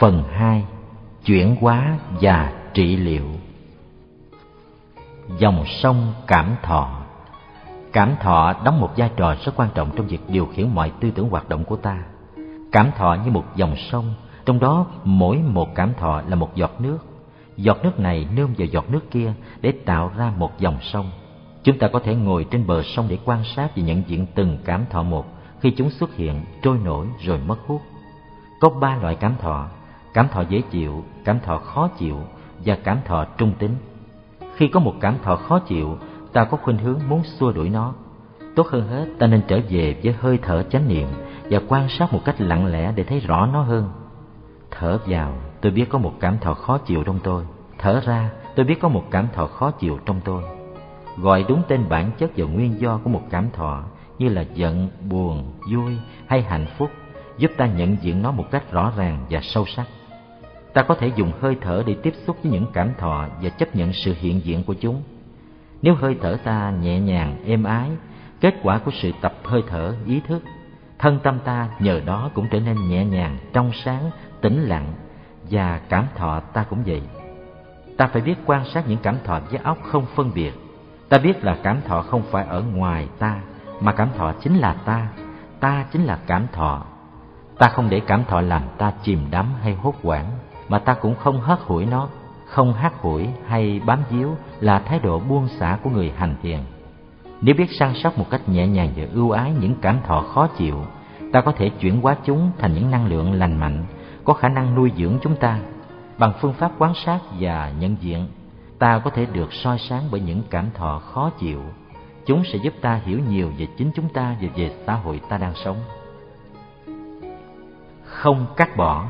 Phần 2. Chuyển hóa và trị liệu. Dòng sông cảm thọ. Cảm thọ đóng một vai trò rất quan trọng trong việc điều khiển mọi tư tưởng hoạt động của ta. Cảm thọ như một dòng sông, trong đó mỗi một cảm thọ là một giọt nước. Giọt nước này nương vào giọt nước kia để tạo ra một dòng sông. Chúng ta có thể ngồi trên bờ sông để quan sát và nhận diện từng cảm thọ một khi chúng xuất hiện, trôi nổi rồi mất hút. Có 3 loại cảm thọ: cảm thọ dễ chịu, cảm thọ khó chịu và cảm thọ trung tính. Khi có một cảm thọ khó chịu, ta có khuynh hướng muốn xua đuổi nó. Tốt hơn hết, ta nên trở về với hơi thở chánh niệm và quan sát một cách lặng lẽ để thấy rõ nó hơn. Thở vào, tôi biết có một cảm thọ khó chịu trong tôi. Thở ra, tôi biết có một cảm thọ khó chịu trong tôi. Gọi đúng tên bản chất và nguyên do của một cảm thọ, như là giận, buồn, vui hay hạnh phúc, giúp ta nhận diện nó một cách rõ ràng và sâu sắc. Ta có thể dùng hơi thở để tiếp xúc với những cảm thọ và chấp nhận sự hiện diện của chúng. Nếu hơi thở ta nhẹ nhàng, êm ái, kết quả của sự tập hơi thở ý thức, thân tâm ta nhờ đó cũng trở nên nhẹ nhàng, trong sáng, tĩnh lặng, và cảm thọ ta cũng vậy. Ta phải biết quan sát những cảm thọ với óc không phân biệt. Ta biết là cảm thọ không phải ở ngoài ta, mà cảm thọ chính là ta chính là cảm thọ. Ta không để cảm thọ làm ta chìm đắm hay hốt hoảng, mà ta cũng không hất hủi nó. Không hắt hủi hay bám víu là thái độ buông xả của người hành thiền. Nếu biết săn sóc một cách nhẹ nhàng và ưu ái những cảm thọ khó chịu, ta có thể chuyển hóa chúng thành những năng lượng lành mạnh, có khả năng nuôi dưỡng chúng ta. Bằng phương pháp quan sát và nhận diện, ta có thể được soi sáng bởi những cảm thọ khó chịu. Chúng sẽ giúp ta hiểu nhiều về chính chúng ta và về xã hội ta đang sống. Không cắt bỏ.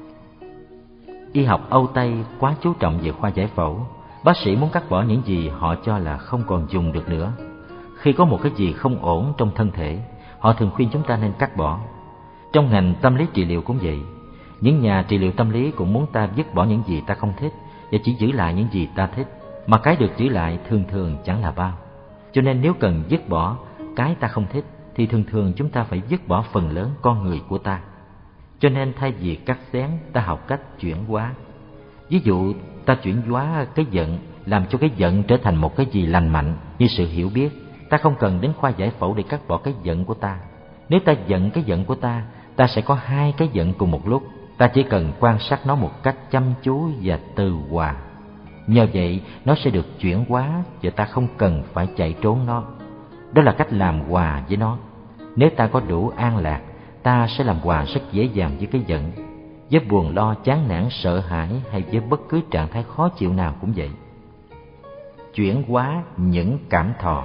Y học Âu Tây quá chú trọng về khoa giải phẫu. Bác sĩ muốn cắt bỏ những gì họ cho là không còn dùng được nữa. Khi có một cái gì không ổn trong thân thể, họ thường khuyên chúng ta nên cắt bỏ. Trong ngành tâm lý trị liệu cũng vậy. Những nhà trị liệu tâm lý cũng muốn ta dứt bỏ những gì ta không thích và chỉ giữ lại những gì ta thích, mà cái được giữ lại thường thường chẳng là bao. Cho nên nếu cần dứt bỏ cái ta không thích thì thường thường chúng ta phải dứt bỏ phần lớn con người của ta. Cho nên thay vì cắt xén, ta học cách chuyển hóa. Ví dụ, ta chuyển hóa cái giận, làm cho cái giận trở thành một cái gì lành mạnh như sự hiểu biết. Ta không cần đến khoa giải phẫu để cắt bỏ cái giận của ta. Nếu ta giận cái giận của ta, ta sẽ có 2 cái giận cùng một lúc. Ta chỉ cần quan sát nó một cách chăm chú và từ hòa. Nhờ vậy, nó sẽ được chuyển hóa và ta không cần phải chạy trốn nó. Đó là cách làm hòa với nó. Nếu ta có đủ an lạc, ta sẽ làm hòa rất dễ dàng với cái giận. Với buồn lo, chán nản, sợ hãi hay với bất cứ trạng thái khó chịu nào cũng vậy. Chuyển hóa những cảm thọ.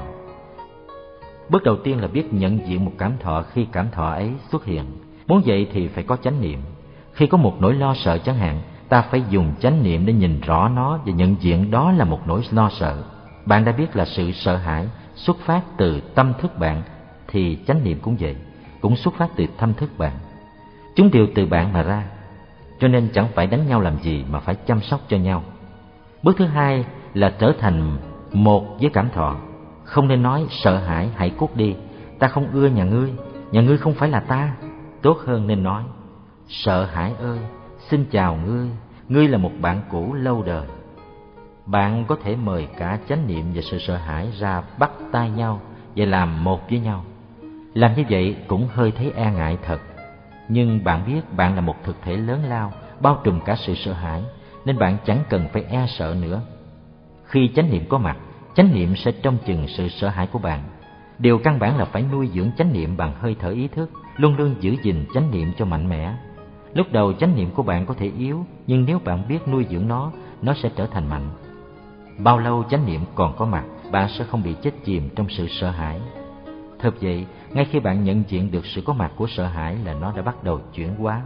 Bước đầu tiên là biết nhận diện một cảm thọ khi cảm thọ ấy xuất hiện. Muốn vậy thì phải có chánh niệm. Khi có một nỗi lo sợ chẳng hạn, ta phải dùng chánh niệm để nhìn rõ nó và nhận diện đó là một nỗi lo sợ. Bạn đã biết là sự sợ hãi xuất phát từ tâm thức bạn, thì chánh niệm cũng vậy, cũng xuất phát từ tâm thức bạn. Chúng đều từ bạn mà ra, cho nên chẳng phải đánh nhau làm gì mà phải chăm sóc cho nhau. Bước thứ hai là trở thành một với cảm thọ. Không nên nói sợ hãi hãy cút đi, ta không ưa nhà ngươi không phải là ta. Tốt hơn nên nói sợ hãi ơi, xin chào ngươi là một bạn cũ lâu đời. Bạn có thể mời cả chánh niệm và sự sợ hãi ra bắt tay nhau và làm một với nhau. Làm như vậy cũng hơi thấy e ngại thật. Nhưng bạn biết bạn là một thực thể lớn lao, bao trùm cả sự sợ hãi, nên bạn chẳng cần phải e sợ nữa. Khi chánh niệm có mặt, chánh niệm sẽ trông chừng sự sợ hãi của bạn. Điều căn bản là phải nuôi dưỡng chánh niệm bằng hơi thở ý thức, luôn luôn giữ gìn chánh niệm cho mạnh mẽ. Lúc đầu chánh niệm của bạn có thể yếu, nhưng nếu bạn biết nuôi dưỡng nó sẽ trở thành mạnh. Bao lâu chánh niệm còn có mặt, bạn sẽ không bị chết chìm trong sự sợ hãi. Thật vậy, ngay khi bạn nhận diện được sự có mặt của sợ hãi là nó đã bắt đầu chuyển hóa.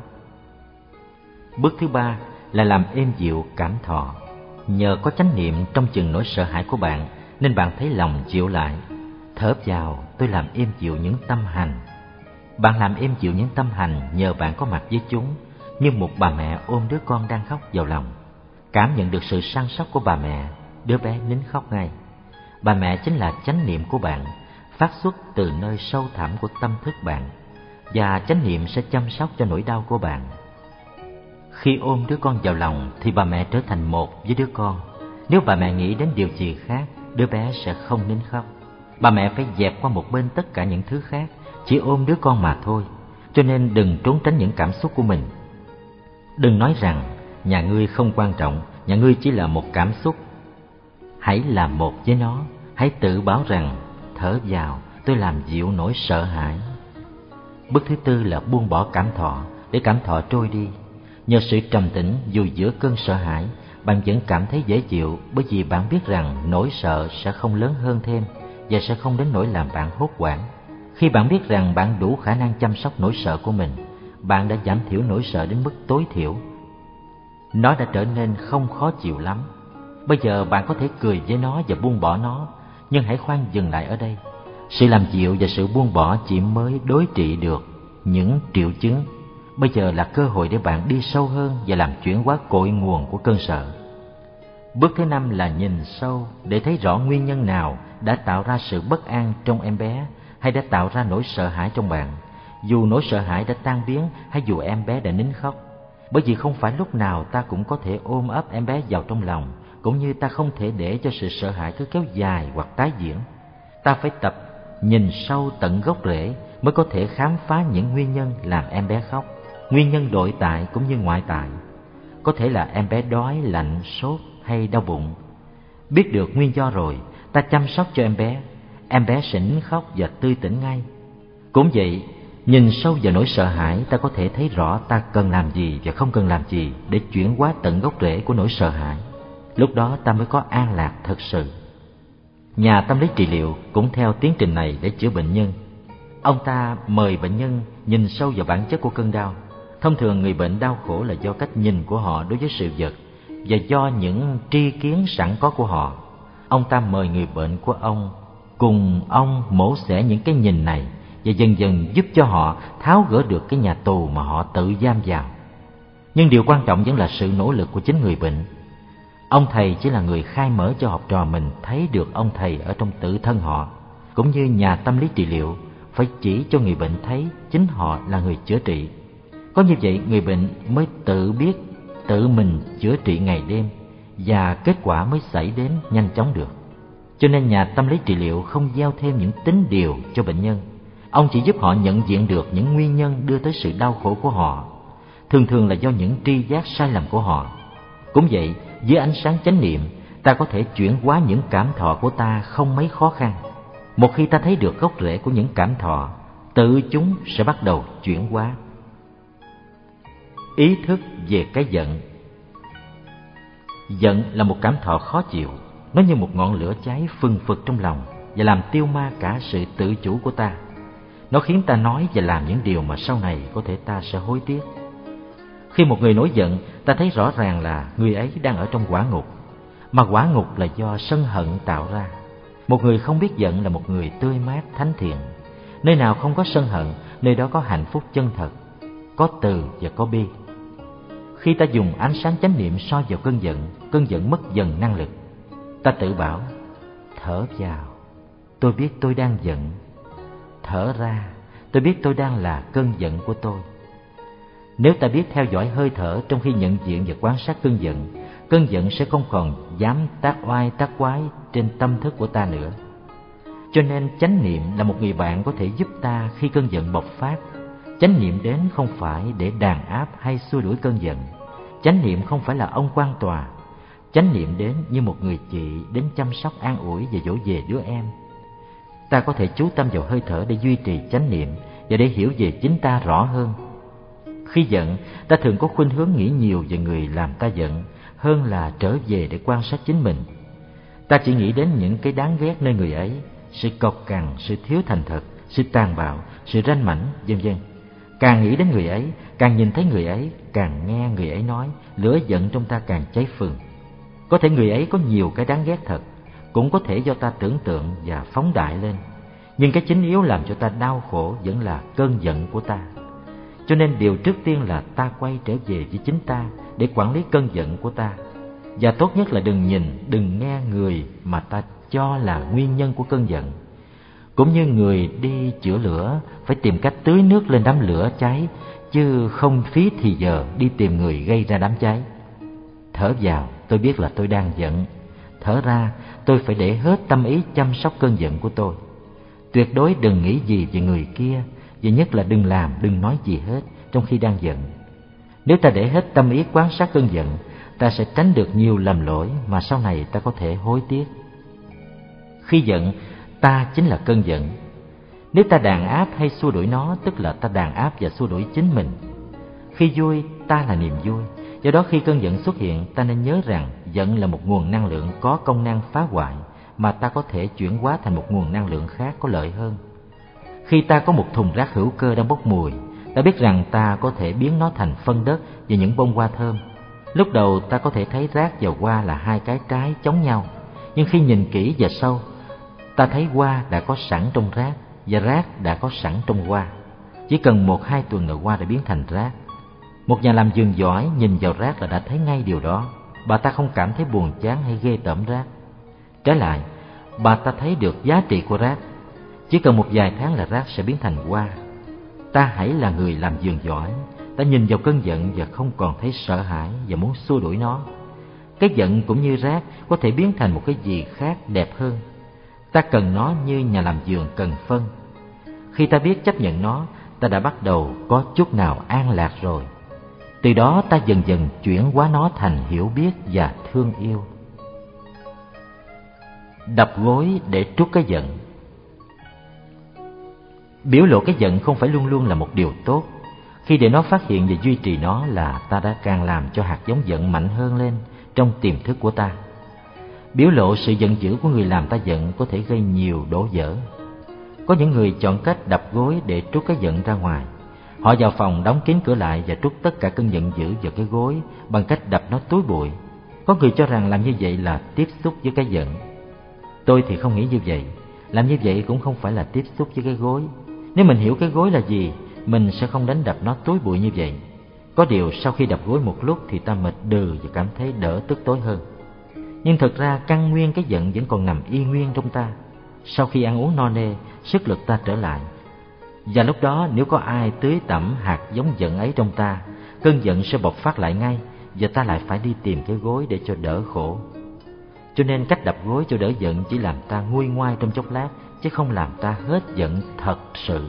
Bước thứ ba là làm êm dịu cảm thọ. Nhờ có chánh niệm trong chừng nỗi sợ hãi của bạn, nên bạn thấy lòng dịu lại. Thở vào, tôi làm êm dịu những tâm hành. Bạn làm êm dịu những tâm hành nhờ bạn có mặt với chúng, như một bà mẹ ôm đứa con đang khóc vào lòng. Cảm nhận được sự săn sóc của bà mẹ, đứa bé nín khóc ngay. Bà mẹ chính là chánh niệm của bạn, phát xuất từ nơi sâu thẳm của tâm thức bạn, và chánh niệm sẽ chăm sóc cho nỗi đau của bạn. Khi ôm đứa con vào lòng thì bà mẹ trở thành một với đứa con. Nếu bà mẹ nghĩ đến điều gì khác, đứa bé sẽ không nín khóc. Bà mẹ phải dẹp qua một bên tất cả những thứ khác, chỉ ôm đứa con mà thôi. Cho nên đừng trốn tránh những cảm xúc của mình. Đừng nói rằng nhà ngươi không quan trọng, nhà ngươi chỉ là một cảm xúc. Hãy làm một với nó. Hãy tự bảo rằng thở vào, tôi làm dịu nỗi sợ hãi. Bước thứ tư là buông bỏ cảm thọ, để cảm thọ trôi đi. Nhờ sự trầm tĩnh dù giữa cơn sợ hãi, bạn vẫn cảm thấy dễ chịu, bởi vì bạn biết rằng nỗi sợ sẽ không lớn hơn thêm và sẽ không đến nỗi làm bạn hốt hoảng. Khi bạn biết rằng bạn đủ khả năng chăm sóc nỗi sợ của mình, bạn đã giảm thiểu nỗi sợ đến mức tối thiểu. Nó đã trở nên không khó chịu lắm. Bây giờ bạn có thể cười với nó và buông bỏ nó, nhưng hãy khoan dừng lại ở đây. Sự làm dịu và sự buông bỏ chỉ mới đối trị được những triệu chứng. Bây giờ là cơ hội để bạn đi sâu hơn và làm chuyển hóa cội nguồn của cơn sợ. Bước thứ năm là nhìn sâu để thấy rõ nguyên nhân nào đã tạo ra sự bất an trong em bé, hay đã tạo ra nỗi sợ hãi trong bạn, dù nỗi sợ hãi đã tan biến hay dù em bé đã nín khóc. Bởi vì không phải lúc nào ta cũng có thể ôm ấp em bé vào trong lòng, cũng như ta không thể để cho sự sợ hãi cứ kéo dài hoặc tái diễn. Ta phải tập nhìn sâu tận gốc rễ mới có thể khám phá những nguyên nhân làm em bé khóc, nguyên nhân nội tại cũng như ngoại tại. Có thể là em bé đói, lạnh, sốt hay đau bụng. Biết được nguyên do rồi, ta chăm sóc cho em bé sẽ nín khóc và tươi tỉnh ngay. Cũng vậy, nhìn sâu vào nỗi sợ hãi, ta có thể thấy rõ ta cần làm gì và không cần làm gì để chuyển hóa tận gốc rễ của nỗi sợ hãi. Lúc đó ta mới có an lạc thật sự. Nhà tâm lý trị liệu cũng theo tiến trình này để chữa bệnh nhân. Ông ta mời bệnh nhân nhìn sâu vào bản chất của cơn đau. Thông thường người bệnh đau khổ là do cách nhìn của họ đối với sự vật và do những tri kiến sẵn có của họ. Ông ta mời người bệnh của ông cùng ông mổ xẻ những cái nhìn này và dần dần giúp cho họ tháo gỡ được cái nhà tù mà họ tự giam vào. Nhưng điều quan trọng vẫn là sự nỗ lực của chính người bệnh. Ông thầy chỉ là người khai mở cho học trò mình thấy được ông thầy ở trong tự thân họ, cũng như nhà tâm lý trị liệu phải chỉ cho người bệnh thấy chính họ là người chữa trị. Có như vậy người bệnh mới tự biết tự mình chữa trị ngày đêm và kết quả mới xảy đến nhanh chóng được. Cho nên nhà tâm lý trị liệu không gieo thêm những tín điều cho bệnh nhân. Ông chỉ giúp họ nhận diện được những nguyên nhân đưa tới sự đau khổ của họ, thường thường là do những tri giác sai lầm của họ. Cũng vậy, dưới ánh sáng chánh niệm, ta có thể chuyển hóa những cảm thọ của ta không mấy khó khăn. Một khi ta thấy được gốc rễ của những cảm thọ, tự chúng sẽ bắt đầu chuyển hóa. Ý thức về cái giận. Giận là một cảm thọ khó chịu. Nó như một ngọn lửa cháy phừng phực trong lòng và làm tiêu ma cả sự tự chủ của ta. Nó khiến ta nói và làm những điều mà sau này có thể ta sẽ hối tiếc. Khi một người nổi giận, ta thấy rõ ràng là người ấy đang ở trong quả ngục, mà quả ngục là do sân hận tạo ra. Một người không biết giận là một người tươi mát, thánh thiện. Nơi nào không có sân hận, nơi đó có hạnh phúc chân thật, có từ và có bi. Khi ta dùng ánh sáng chánh niệm soi vào cơn giận mất dần năng lực. Ta tự bảo, thở vào, tôi biết tôi đang giận. Thở ra, tôi biết tôi đang là cơn giận của tôi. Nếu ta biết theo dõi hơi thở trong khi nhận diện và quan sát cơn giận sẽ không còn dám tác oai tác quái trên tâm thức của ta nữa. Cho nên chánh niệm là một người bạn có thể giúp ta khi cơn giận bộc phát. Chánh niệm đến không phải để đàn áp hay xua đuổi cơn giận. Chánh niệm không phải là ông quan tòa. Chánh niệm đến như một người chị đến chăm sóc an ủi và dỗ về đứa em. Ta có thể chú tâm vào hơi thở để duy trì chánh niệm và để hiểu về chính ta rõ hơn. Khi giận, ta thường có khuynh hướng nghĩ nhiều về người làm ta giận hơn là trở về để quan sát chính mình. Ta chỉ nghĩ đến những cái đáng ghét nơi người ấy, sự cộc cằn, sự thiếu thành thật, sự tàn bạo, sự ranh mãnh, vân vân. Càng nghĩ đến người ấy, càng nhìn thấy người ấy, càng nghe người ấy nói, lửa giận trong ta càng cháy phừng. Có thể người ấy có nhiều cái đáng ghét thật, cũng có thể do ta tưởng tượng và phóng đại lên. Nhưng cái chính yếu làm cho ta đau khổ vẫn là cơn giận của ta. Cho nên điều trước tiên là ta quay trở về với chính ta để quản lý cơn giận của ta. Và tốt nhất là đừng nhìn, đừng nghe người mà ta cho là nguyên nhân của cơn giận. Cũng như người đi chữa lửa phải tìm cách tưới nước lên đám lửa cháy, chứ không phí thì giờ đi tìm người gây ra đám cháy. Thở vào, tôi biết là tôi đang giận. Thở ra, tôi phải để hết tâm ý chăm sóc cơn giận của tôi. Tuyệt đối đừng nghĩ gì về người kia, và nhất là đừng làm, đừng nói gì hết trong khi đang giận. Nếu ta để hết tâm ý quan sát cơn giận, ta sẽ tránh được nhiều lầm lỗi mà sau này ta có thể hối tiếc. Khi giận, ta chính là cơn giận. Nếu ta đàn áp hay xua đuổi nó, tức là ta đàn áp và xua đuổi chính mình. Khi vui, ta là niềm vui. Do đó khi cơn giận xuất hiện, ta nên nhớ rằng giận là một nguồn năng lượng có công năng phá hoại, mà ta có thể chuyển hóa thành một nguồn năng lượng khác có lợi hơn. Khi ta có một thùng rác hữu cơ đang bốc mùi, ta biết rằng ta có thể biến nó thành phân đất và những bông hoa thơm. Lúc đầu ta có thể thấy rác và hoa là hai cái trái chống nhau, nhưng khi nhìn kỹ và sâu, ta thấy hoa đã có sẵn trong rác và rác đã có sẵn trong hoa. Chỉ cần 1-2 tuần là hoa đã biến thành rác. Một nhà làm vườn giỏi nhìn vào rác là đã thấy ngay điều đó. Bà ta không cảm thấy buồn chán hay ghê tởm rác. Trái lại, bà ta thấy được giá trị của rác. Chỉ cần một vài tháng là rác sẽ biến thành hoa. Ta hãy là người làm vườn giỏi. Ta nhìn vào cơn giận và không còn thấy sợ hãi và muốn xua đuổi nó. Cái giận cũng như rác có thể biến thành một cái gì khác đẹp hơn. Ta cần nó như nhà làm vườn cần phân. Khi ta biết chấp nhận nó, ta đã bắt đầu có chút nào an lạc rồi. Từ đó ta dần dần chuyển hóa nó thành hiểu biết và thương yêu. Đập gối để trút cái giận. Biểu lộ cái giận không phải luôn luôn là một điều tốt. Khi để nó phát hiện và duy trì nó là ta đã càng làm cho hạt giống giận mạnh hơn lên trong tiềm thức của ta. Biểu lộ sự giận dữ của người làm ta giận có thể gây nhiều đổ vỡ. Có những người chọn cách đập gối để trút cái giận ra ngoài. Họ vào phòng đóng kín cửa lại và trút tất cả cơn giận dữ vào cái gối bằng cách đập nó túi bụi. Có người cho rằng làm như vậy là tiếp xúc với cái giận. Tôi thì không nghĩ như vậy. Làm như vậy cũng không phải là tiếp xúc với cái gối. Nếu mình hiểu cái gối là gì, mình sẽ không đánh đập nó túi bụi như vậy. Có điều sau khi đập gối một lúc thì ta mệt đừ và cảm thấy đỡ tức tối hơn. Nhưng thực ra căn nguyên cái giận vẫn còn nằm y nguyên trong ta. Sau khi ăn uống no nê, sức lực ta trở lại. Và lúc đó nếu có ai tưới tẩm hạt giống giận ấy trong ta, cơn giận sẽ bộc phát lại ngay và ta lại phải đi tìm cái gối để cho đỡ khổ. Cho nên cách đập gối cho đỡ giận chỉ làm ta nguôi ngoai trong chốc lát, chứ không làm ta hết giận thật sự.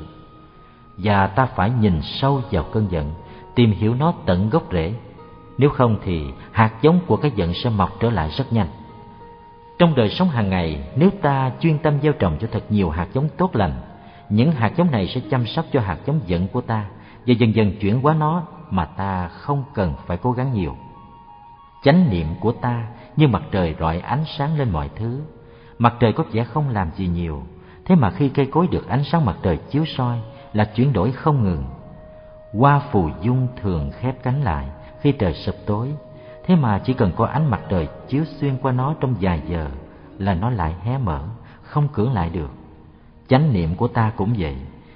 Và ta phải nhìn sâu vào cơn giận, tìm hiểu nó tận gốc rễ. Nếu không thì hạt giống của cái giận sẽ mọc trở lại rất nhanh. Trong đời sống hàng ngày, nếu ta chuyên tâm gieo trồng cho thật nhiều hạt giống tốt lành, những hạt giống này sẽ chăm sóc cho hạt giống giận của ta và dần dần chuyển hóa nó mà ta không cần phải cố gắng nhiều. Chánh niệm của ta như mặt trời rọi ánh sáng lên mọi thứ. Mặt trời có vẻ không làm gì nhiều, thế mà khi cây cối được ánh sáng mặt trời chiếu soi là chuyển đổi không ngừng. Hoa phù dung thường khép cánh lại khi trời sập tối, thế mà chỉ cần có ánh mặt trời chiếu xuyên qua nó trong vài giờ là nó lại hé mở, không cưỡng lại được. Chánh niệm của ta cũng vậy.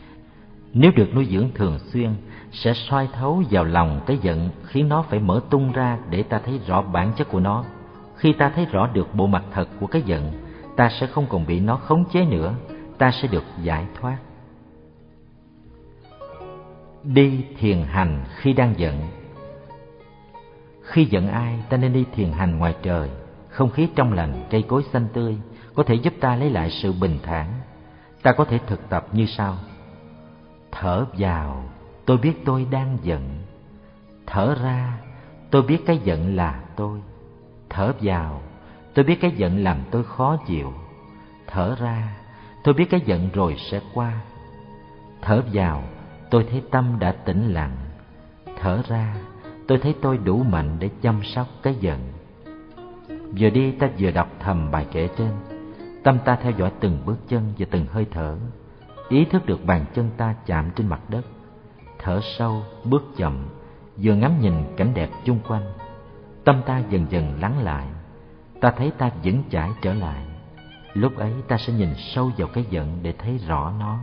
Nếu được nuôi dưỡng thường xuyên, sẽ soi thấu vào lòng cái giận, khiến nó phải mở tung ra để ta thấy rõ bản chất của nó. Khi ta thấy rõ được bộ mặt thật của cái giận, ta sẽ không còn bị nó khống chế nữa, ta sẽ được giải thoát. Đi thiền hành khi đang giận. Khi giận ai, ta nên đi thiền hành ngoài trời. Không khí trong lành, cây cối xanh tươi có thể giúp ta lấy lại sự bình thản. Ta có thể thực tập như sau. Thở vào, tôi biết tôi đang giận. Thở ra, tôi biết cái giận là tôi. Thở vào, tôi biết cái giận làm tôi khó chịu. Thở ra, tôi biết cái giận rồi sẽ qua. Thở vào, tôi thấy tâm đã tĩnh lặng. Thở ra, tôi thấy tôi đủ mạnh để chăm sóc cái giận. Vừa đi ta vừa đọc thầm bài kệ trên. Tâm ta theo dõi từng bước chân và từng hơi thở. Ý thức được bàn chân ta chạm trên mặt đất. Thở sâu, bước chậm, vừa ngắm nhìn cảnh đẹp chung quanh. Tâm ta dần dần lắng lại. Ta thấy ta vững chãi trở lại. Lúc ấy ta sẽ nhìn sâu vào cái giận để thấy rõ nó.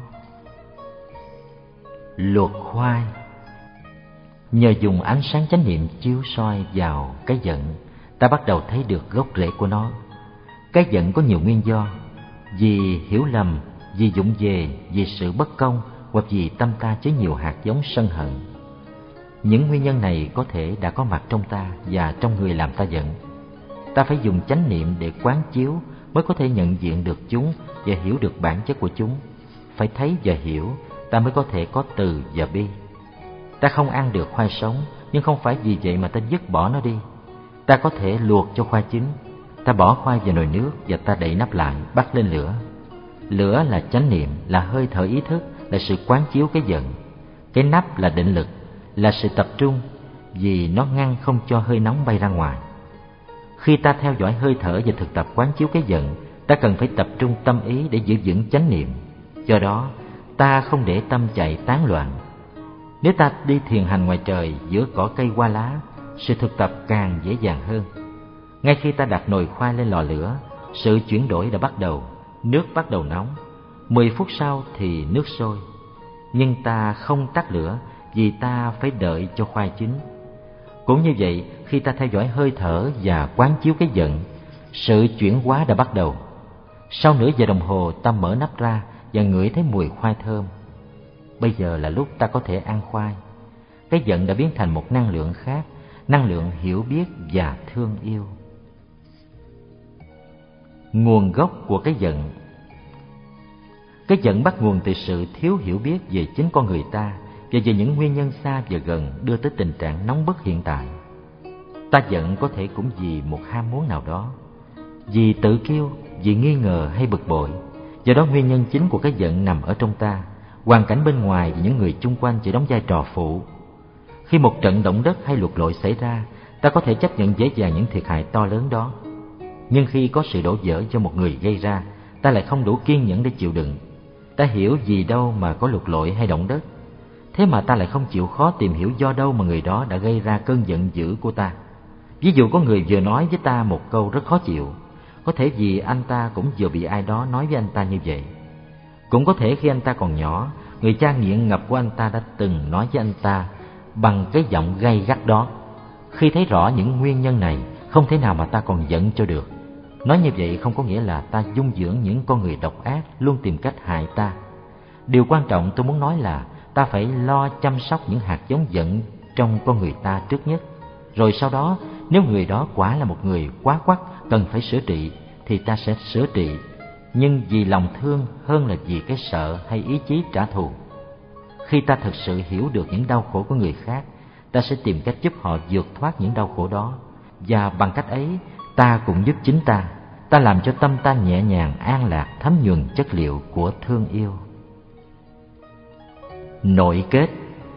Luộc khoai. Nhờ dùng ánh sáng chánh niệm chiếu soi vào cái giận, ta bắt đầu thấy được gốc rễ của nó. Cái giận có nhiều nguyên do: vì hiểu lầm, vì vụng về, vì sự bất công, hoặc vì tâm ta chứa nhiều hạt giống sân hận. Những nguyên nhân này có thể đã có mặt trong ta và trong người làm ta giận. Ta phải dùng chánh niệm để quán chiếu mới có thể nhận diện được chúng và hiểu được bản chất của chúng. Phải thấy và hiểu, ta mới có thể có từ và bi. Ta không ăn được khoai sống, nhưng không phải vì vậy mà ta dứt bỏ nó đi. Ta có thể luộc cho khoai chín. Ta bỏ khoai vào nồi nước và ta đậy nắp lại, bắt lên lửa. Lửa là chánh niệm, là hơi thở ý thức, là sự quán chiếu cái giận. Cái nắp là định lực, là sự tập trung, vì nó ngăn không cho hơi nóng bay ra ngoài. Khi ta theo dõi hơi thở và thực tập quán chiếu cái giận, ta cần phải tập trung tâm ý để giữ vững chánh niệm. Do đó, ta không để tâm chạy tán loạn. Nếu ta đi thiền hành ngoài trời giữa cỏ cây hoa lá, sự thực tập càng dễ dàng hơn. Ngay khi ta đặt nồi khoai lên lò lửa, sự chuyển đổi đã bắt đầu. Nước bắt đầu nóng, 10 phút sau thì nước sôi. Nhưng ta không tắt lửa vì ta phải đợi cho khoai chín. Cũng như vậy, khi ta theo dõi hơi thở và quán chiếu cái giận, sự chuyển hóa đã bắt đầu. Sau nửa giờ đồng hồ, ta mở nắp ra và ngửi thấy mùi khoai thơm. Bây giờ là lúc ta có thể ăn khoai. Cái giận đã biến thành một năng lượng khác, năng lượng hiểu biết và thương yêu. Nguồn gốc của cái giận. Cái giận bắt nguồn từ sự thiếu hiểu biết về chính con người ta và về những nguyên nhân xa và gần đưa tới tình trạng nóng bức hiện tại. Ta giận có thể cũng vì một ham muốn nào đó, vì tự kiêu, vì nghi ngờ hay bực bội. Do đó nguyên nhân chính của cái giận nằm ở trong ta. Hoàn cảnh bên ngoài và những người chung quanh chỉ đóng vai trò phụ. Khi một trận động đất hay lụt lội xảy ra, ta có thể chấp nhận dễ dàng những thiệt hại to lớn đó. Nhưng khi có sự đổ vỡ do một người gây ra, ta lại không đủ kiên nhẫn để chịu đựng. Ta hiểu gì đâu mà có lụt lội hay động đất. Thế mà ta lại không chịu khó tìm hiểu do đâu mà người đó đã gây ra cơn giận dữ của ta. Ví dụ có người vừa nói với ta một câu rất khó chịu, có thể vì anh ta cũng vừa bị ai đó nói với anh ta như vậy. Cũng có thể khi anh ta còn nhỏ, người cha nghiện ngập của anh ta đã từng nói với anh ta bằng cái giọng gay gắt đó. Khi thấy rõ những nguyên nhân này, không thể nào mà ta còn giận cho được. Nói như vậy không có nghĩa là ta dung dưỡng những con người độc ác luôn tìm cách hại ta. Điều quan trọng tôi muốn nói là ta phải lo chăm sóc những hạt giống giận trong con người ta trước nhất. Rồi sau đó, nếu người đó quả là một người quá quắt cần phải sửa trị, thì ta sẽ sửa trị, nhưng vì lòng thương hơn là vì cái sợ hay ý chí trả thù. Khi ta thực sự hiểu được những đau khổ của người khác, ta sẽ tìm cách giúp họ vượt thoát những đau khổ đó. Và bằng cách ấy, ta cũng giúp chính ta. Ta làm cho tâm ta nhẹ nhàng, an lạc, thấm nhuần chất liệu của thương yêu. Nội kết.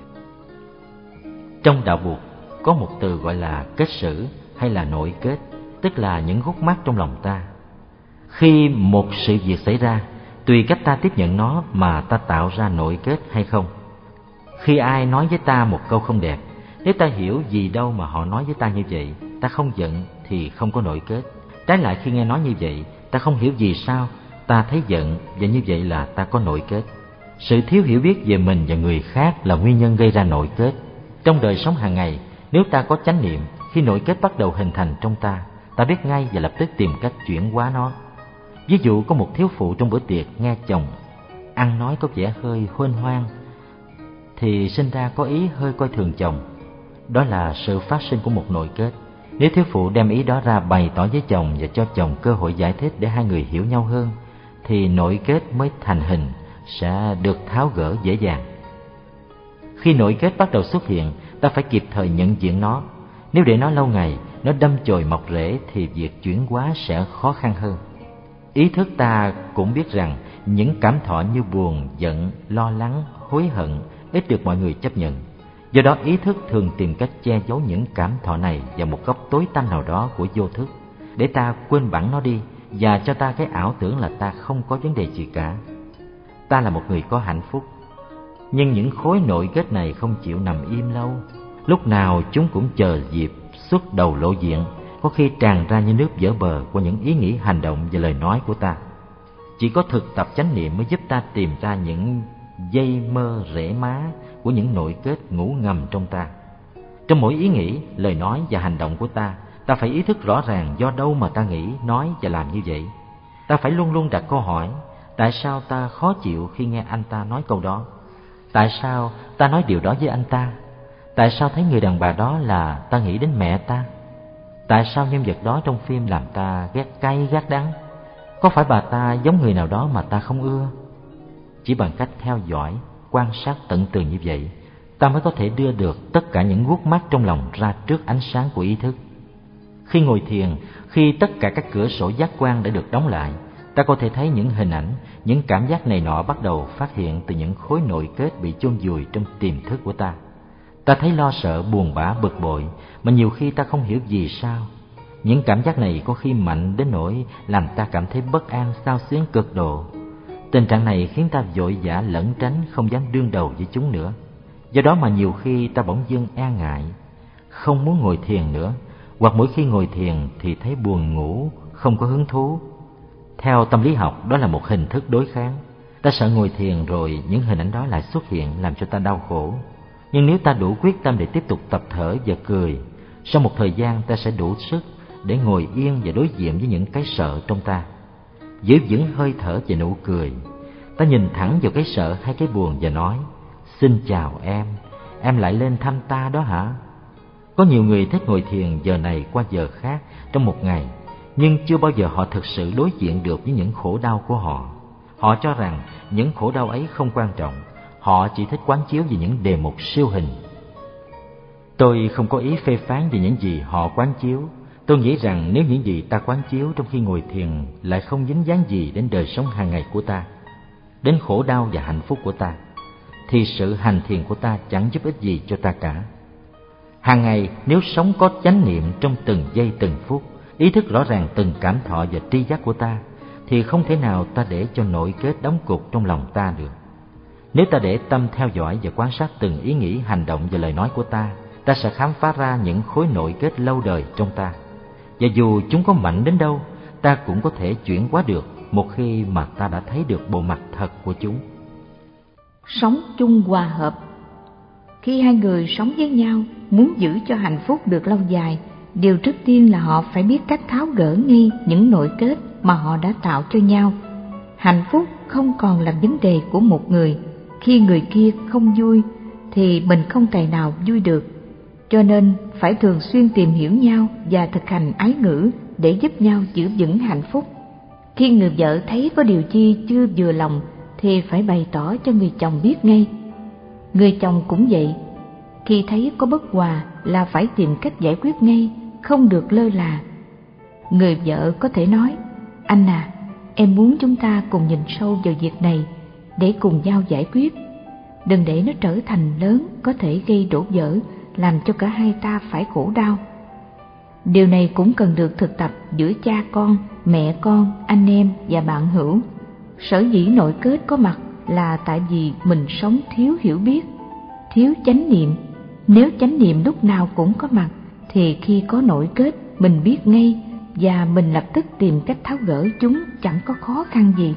Trong đạo Phật có một từ gọi là kết sử hay là nội kết, tức là những khúc mắc trong lòng ta. Khi một sự việc xảy ra, tùy cách ta tiếp nhận nó mà ta tạo ra nội kết hay không. Khi ai nói với ta một câu không đẹp, nếu ta hiểu gì đâu mà họ nói với ta như vậy, ta không giận thì không có nội kết. Trái lại, khi nghe nói như vậy, ta không hiểu vì sao, ta thấy giận, và như vậy là ta có nội kết. Sự thiếu hiểu biết về mình và người khác là nguyên nhân gây ra nội kết. Trong đời sống hàng ngày, nếu ta có chánh niệm, khi nội kết bắt đầu hình thành trong ta, ta biết ngay và lập tức tìm cách chuyển hóa nó. Ví dụ có một thiếu phụ trong bữa tiệc nghe chồng ăn nói có vẻ hơi huênh hoang, thì sinh ra có ý hơi coi thường chồng. Đó là sự phát sinh của một nội kết. Nếu thiếu phụ đem ý đó ra bày tỏ với chồng và cho chồng cơ hội giải thích để hai người hiểu nhau hơn, thì nội kết mới thành hình, sẽ được tháo gỡ dễ dàng. Khi nội kết bắt đầu xuất hiện, ta phải kịp thời nhận diện nó. Nếu để nó lâu ngày, nó đâm chồi mọc rễ thì việc chuyển hóa sẽ khó khăn hơn. Ý thức ta cũng biết rằng những cảm thọ như buồn, giận, lo lắng, hối hận ít được mọi người chấp nhận. Do đó ý thức thường tìm cách che giấu những cảm thọ này vào một góc tối tăm nào đó của vô thức, để ta quên bẵng nó đi và cho ta cái ảo tưởng là ta không có vấn đề gì cả. Ta là một người có hạnh phúc. Nhưng những khối nội kết này không chịu nằm im lâu. Lúc nào chúng cũng chờ dịp xuất đầu lộ diện, có khi tràn ra như nước vỡ bờ qua những ý nghĩ, hành động và lời nói của ta. Chỉ có thực tập chánh niệm mới giúp ta tìm ra những dây mơ rễ má của những nội kết ngủ ngầm trong ta. Trong mỗi ý nghĩ, lời nói và hành động của ta, ta phải ý thức rõ ràng do đâu mà ta nghĩ, nói và làm như vậy. Ta phải luôn luôn đặt câu hỏi, Tại sao ta khó chịu khi nghe anh ta nói câu đó? Tại sao ta nói điều đó với anh ta? Tại sao thấy người đàn bà đó là ta nghĩ đến mẹ ta? Tại sao nhân vật đó trong phim làm ta ghét cay ghét đắng? Có phải bà ta giống người nào đó mà ta không ưa? Chỉ bằng cách theo dõi, quan sát tận tường như vậy, ta mới có thể đưa được tất cả những guốc mắc trong lòng ra trước ánh sáng của ý thức. Khi ngồi thiền, khi tất cả các cửa sổ giác quan đã được đóng lại, ta có thể thấy những hình ảnh, những cảm giác này nọ bắt đầu phát hiện từ những khối nội kết bị chôn vùi trong tiềm thức của ta. Ta thấy lo sợ, buồn bã, bực bội, mà nhiều khi ta không hiểu vì sao. Những cảm giác này có khi mạnh đến nỗi làm ta cảm thấy bất an, xao xuyến cực độ. Tình trạng này khiến ta vội vã lẩn tránh, không dám đương đầu với chúng nữa. Do đó mà nhiều khi ta bỗng dưng e ngại, không muốn ngồi thiền nữa, hoặc mỗi khi ngồi thiền thì thấy buồn ngủ, không có hứng thú. Theo tâm lý học, đó là một hình thức đối kháng. Ta sợ ngồi thiền rồi những hình ảnh đó lại xuất hiện làm cho ta đau khổ. Nhưng nếu ta đủ quyết tâm để tiếp tục tập thở và cười, sau một thời gian ta sẽ đủ sức để ngồi yên và đối diện với những cái sợ trong ta. Giữ vững hơi thở và nụ cười, ta nhìn thẳng vào cái sợ hay cái buồn và nói: "Xin chào em lại lên thăm ta đó hả?" Có nhiều người thích ngồi thiền giờ này qua giờ khác trong một ngày, nhưng chưa bao giờ họ thực sự đối diện được với những khổ đau của họ. Họ cho rằng những khổ đau ấy không quan trọng, họ chỉ thích quán chiếu về những đề mục siêu hình. Tôi không có ý phê phán về những gì họ quán chiếu. Tôi nghĩ rằng nếu những gì ta quán chiếu trong khi ngồi thiền lại không dính dáng gì đến đời sống hàng ngày của ta, đến khổ đau và hạnh phúc của ta, thì sự hành thiền của ta chẳng giúp ích gì cho ta cả. Hàng ngày nếu sống có chánh niệm trong từng giây từng phút, ý thức rõ ràng từng cảm thọ và tri giác của ta, thì không thể nào ta để cho nội kết đóng cục trong lòng ta được. Nếu ta để tâm theo dõi và quan sát từng ý nghĩ, hành động và lời nói của ta, ta sẽ khám phá ra những khối nội kết lâu đời trong ta. Và dù chúng có mạnh đến đâu, ta cũng có thể chuyển hóa được một khi mà ta đã thấy được bộ mặt thật của chúng. Sống chung hòa hợp. Khi hai người sống với nhau, muốn giữ cho hạnh phúc được lâu dài, điều trước tiên là họ phải biết cách tháo gỡ ngay những nội kết mà họ đã tạo cho nhau. Hạnh phúc không còn là vấn đề của một người. Khi người kia không vui thì mình không tài nào vui được. Cho nên phải thường xuyên tìm hiểu nhau và thực hành ái ngữ để giúp nhau giữ vững hạnh phúc. Khi người vợ thấy có điều chi chưa vừa lòng thì phải bày tỏ cho người chồng biết ngay. Người chồng cũng vậy, khi thấy có bất hòa là phải tìm cách giải quyết ngay, không được lơ là. Người vợ có thể nói: "Anh à, em muốn chúng ta cùng nhìn sâu vào việc này để cùng nhau giải quyết. Đừng để nó trở thành lớn, có thể gây đổ vỡ, làm cho cả hai ta phải khổ đau." Điều này cũng cần được thực tập giữa cha con, mẹ con, anh em và bạn hữu. Sở dĩ nội kết có mặt là tại vì mình sống thiếu hiểu biết, thiếu chánh niệm. Nếu chánh niệm lúc nào cũng có mặt thì khi có nội kết mình biết ngay và mình lập tức tìm cách tháo gỡ chúng, chẳng có khó khăn gì.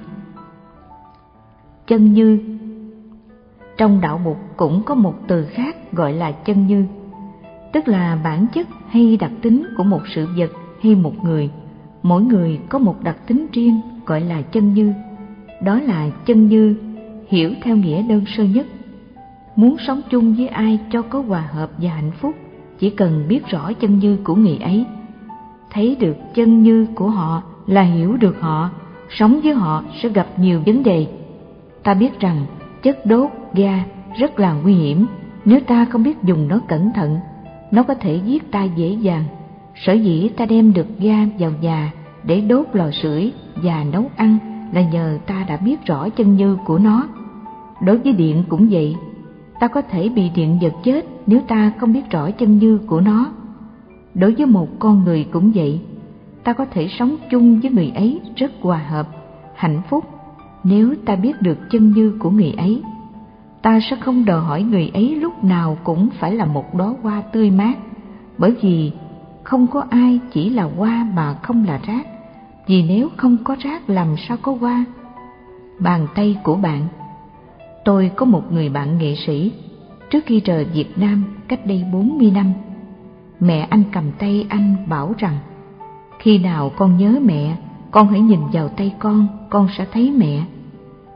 Chân như. Trong đạo Bụt cũng có một từ khác gọi là chân như, tức là bản chất hay đặc tính của một sự vật hay một người. Mỗi người có một đặc tính riêng gọi là chân như. Đó là chân như hiểu theo nghĩa đơn sơ nhất. Muốn sống chung với ai cho có hòa hợp và hạnh phúc, chỉ cần biết rõ chân như của người ấy. Thấy được chân như của họ là hiểu được họ, sống với họ sẽ gặp nhiều vấn đề. Ta biết rằng chất đốt, ga rất là nguy hiểm. Nếu ta không biết dùng nó cẩn thận, nó có thể giết ta dễ dàng. Sở dĩ ta đem được ga vào nhà để đốt lò sưởi và nấu ăn là nhờ ta đã biết rõ chân như của nó. Đối với điện cũng vậy, ta có thể bị điện giật chết nếu ta không biết rõ chân như của nó. Đối với một con người cũng vậy, ta có thể sống chung với người ấy rất hòa hợp, hạnh phúc nếu ta biết được chân như của người ấy. Ta sẽ không đòi hỏi người ấy lúc nào cũng phải là một đóa hoa tươi mát, bởi vì không có ai chỉ là hoa mà không là rác. Vì nếu không có rác làm sao có hoa? Bàn tay của bạn. Tôi có một người bạn nghệ sĩ, trước khi rời Việt Nam cách đây 40 năm. Mẹ anh cầm tay anh bảo rằng: "Khi nào con nhớ mẹ, con hãy nhìn vào tay con sẽ thấy mẹ."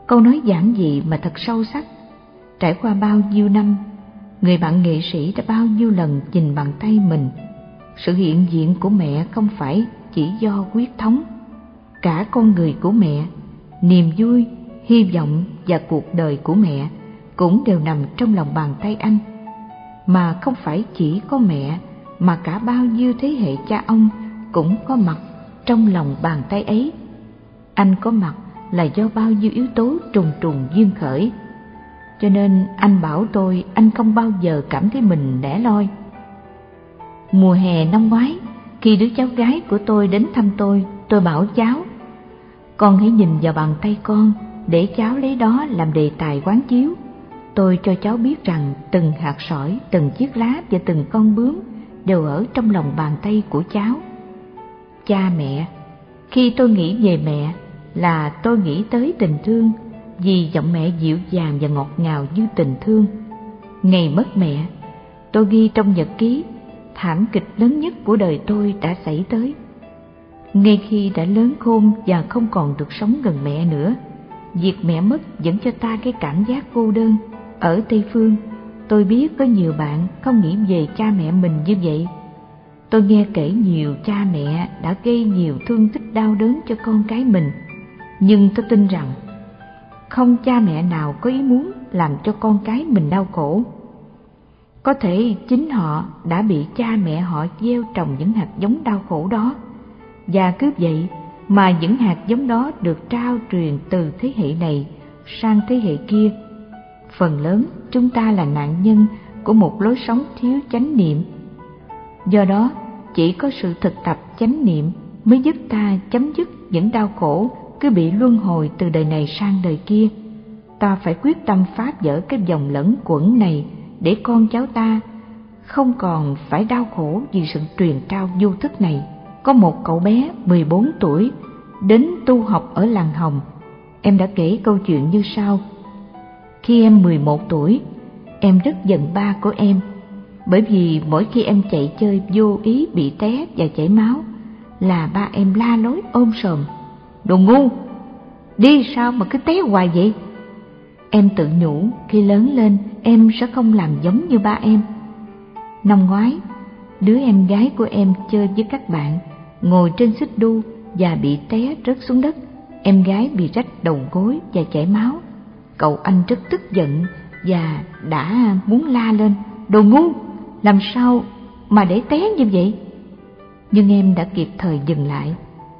Câu nói giản dị mà thật sâu sắc. Trải qua bao nhiêu năm, người bạn nghệ sĩ đã bao nhiêu lần nhìn bàn tay mình. Sự hiện diện của mẹ không phải chỉ do huyết thống. Cả con người của mẹ, niềm vui, hy vọng và cuộc đời của mẹ cũng đều nằm trong lòng bàn tay anh. Mà không phải chỉ có mẹ, mà cả bao nhiêu thế hệ cha ông cũng có mặt trong lòng bàn tay ấy. Anh có mặt là do bao nhiêu yếu tố trùng trùng duyên khởi. Cho nên anh bảo tôi anh không bao giờ cảm thấy mình lẻ loi. Mùa hè năm ngoái, khi đứa cháu gái của tôi đến thăm tôi bảo cháu: con hãy nhìn vào bàn tay con để cháu lấy đó làm đề tài quán chiếu. Tôi cho cháu biết rằng từng hạt sỏi, từng chiếc lá và từng con bướm đều ở trong lòng bàn tay của cháu. Cha mẹ, khi tôi nghĩ về mẹ là tôi nghĩ tới tình thương, vì giọng mẹ dịu dàng và ngọt ngào như tình thương. Ngày mất mẹ, tôi ghi trong nhật ký thảm kịch lớn nhất của đời tôi đã xảy tới. Ngay khi đã lớn khôn và không còn được sống gần mẹ nữa, việc mẹ mất vẫn cho ta cái cảm giác cô đơn. Ở Tây Phương, tôi biết có nhiều bạn không nghĩ về cha mẹ mình như vậy. Tôi nghe kể nhiều cha mẹ đã gây nhiều thương tích đau đớn cho con cái mình, nhưng tôi tin rằng không cha mẹ nào có ý muốn làm cho con cái mình đau khổ. Có thể chính họ đã bị cha mẹ họ gieo trồng những hạt giống đau khổ đó, và cứ vậy mà những hạt giống đó được trao truyền từ thế hệ này sang thế hệ kia. Phần lớn chúng ta là nạn nhân của một lối sống thiếu chánh niệm. Do đó, chỉ có sự thực tập chánh niệm mới giúp ta chấm dứt những đau khổ cứ bị luân hồi từ đời này sang đời kia. Ta phải quyết tâm phá vỡ cái vòng lẫn quẩn này để con cháu ta không còn phải đau khổ vì sự truyền trao vô thức này. Có một cậu bé 14 tuổi đến tu học ở làng Hồng. Em đã kể câu chuyện như sau. Khi em 11 tuổi, em rất giận ba của em, bởi vì mỗi khi em chạy chơi vô ý bị té và chảy máu là ba em la lối ôm sòm: đồ ngu, đi sao mà cứ té hoài vậy? Em tự nhủ khi lớn lên em sẽ không làm giống như ba em. Năm ngoái, đứa em gái của em chơi với các bạn, ngồi trên xích đu và bị té rớt xuống đất. Em gái bị rách đầu gối và chảy máu. Cậu anh rất tức giận và đã muốn la lên: đồ ngu, làm sao mà để té như vậy? Nhưng em đã kịp thời dừng lại.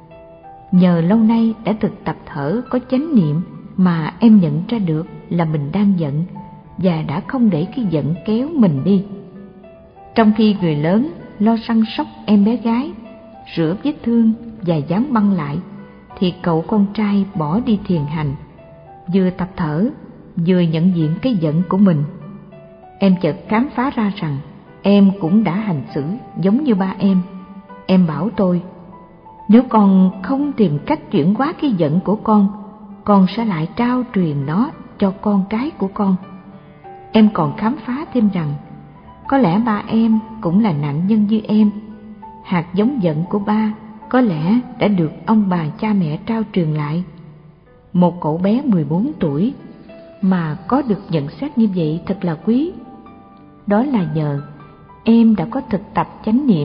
Nhờ lâu nay đã thực tập thở có chánh niệm mà em nhận ra được là mình đang giận và đã không để cái giận kéo mình đi. Trong khi người lớn lo săn sóc em bé gái, rửa vết thương và dán băng lại, thì cậu con trai bỏ đi thiền hành, vừa tập thở vừa nhận diện cái giận của mình. Em chợt khám phá ra rằng em cũng đã hành xử giống như ba em. Em bảo tôi: nếu con không tìm cách chuyển hóa cái giận của con sẽ lại trao truyền nó cho con cái của con. Em còn khám phá thêm rằng có lẽ ba em cũng là nạn nhân như em. Hạt giống giận của ba có lẽ đã được ông bà cha mẹ trao truyền lại. Một cậu bé 14 tuổi mà có được nhận xét như vậy thật là quý. Đó là nhờ em đã có thực tập chánh niệm.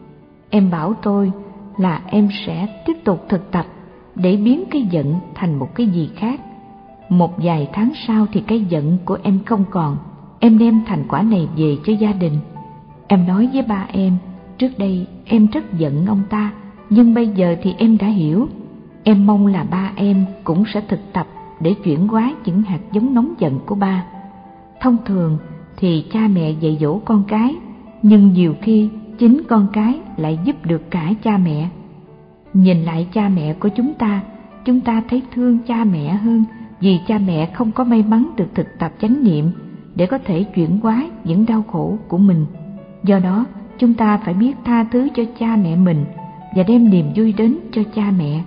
Em bảo tôi là em sẽ tiếp tục thực tập để biến cái giận thành một cái gì khác. Một vài tháng sau thì cái giận của em không còn. Em đem thành quả này về cho gia đình. Em nói với ba em, trước đây em rất giận ông ta, nhưng bây giờ thì em đã hiểu. Em mong là ba em cũng sẽ thực tập để chuyển hóa những hạt giống nóng giận của ba. Thông thường thì cha mẹ dạy dỗ con cái, nhưng nhiều khi chính con cái lại giúp được cả cha mẹ. Nhìn lại cha mẹ của chúng ta thấy thương cha mẹ hơn, vì cha mẹ không có may mắn được thực tập chánh niệm để có thể chuyển hóa những đau khổ của mình. Do đó, chúng ta phải biết tha thứ cho cha mẹ mình và đem niềm vui đến cho cha mẹ.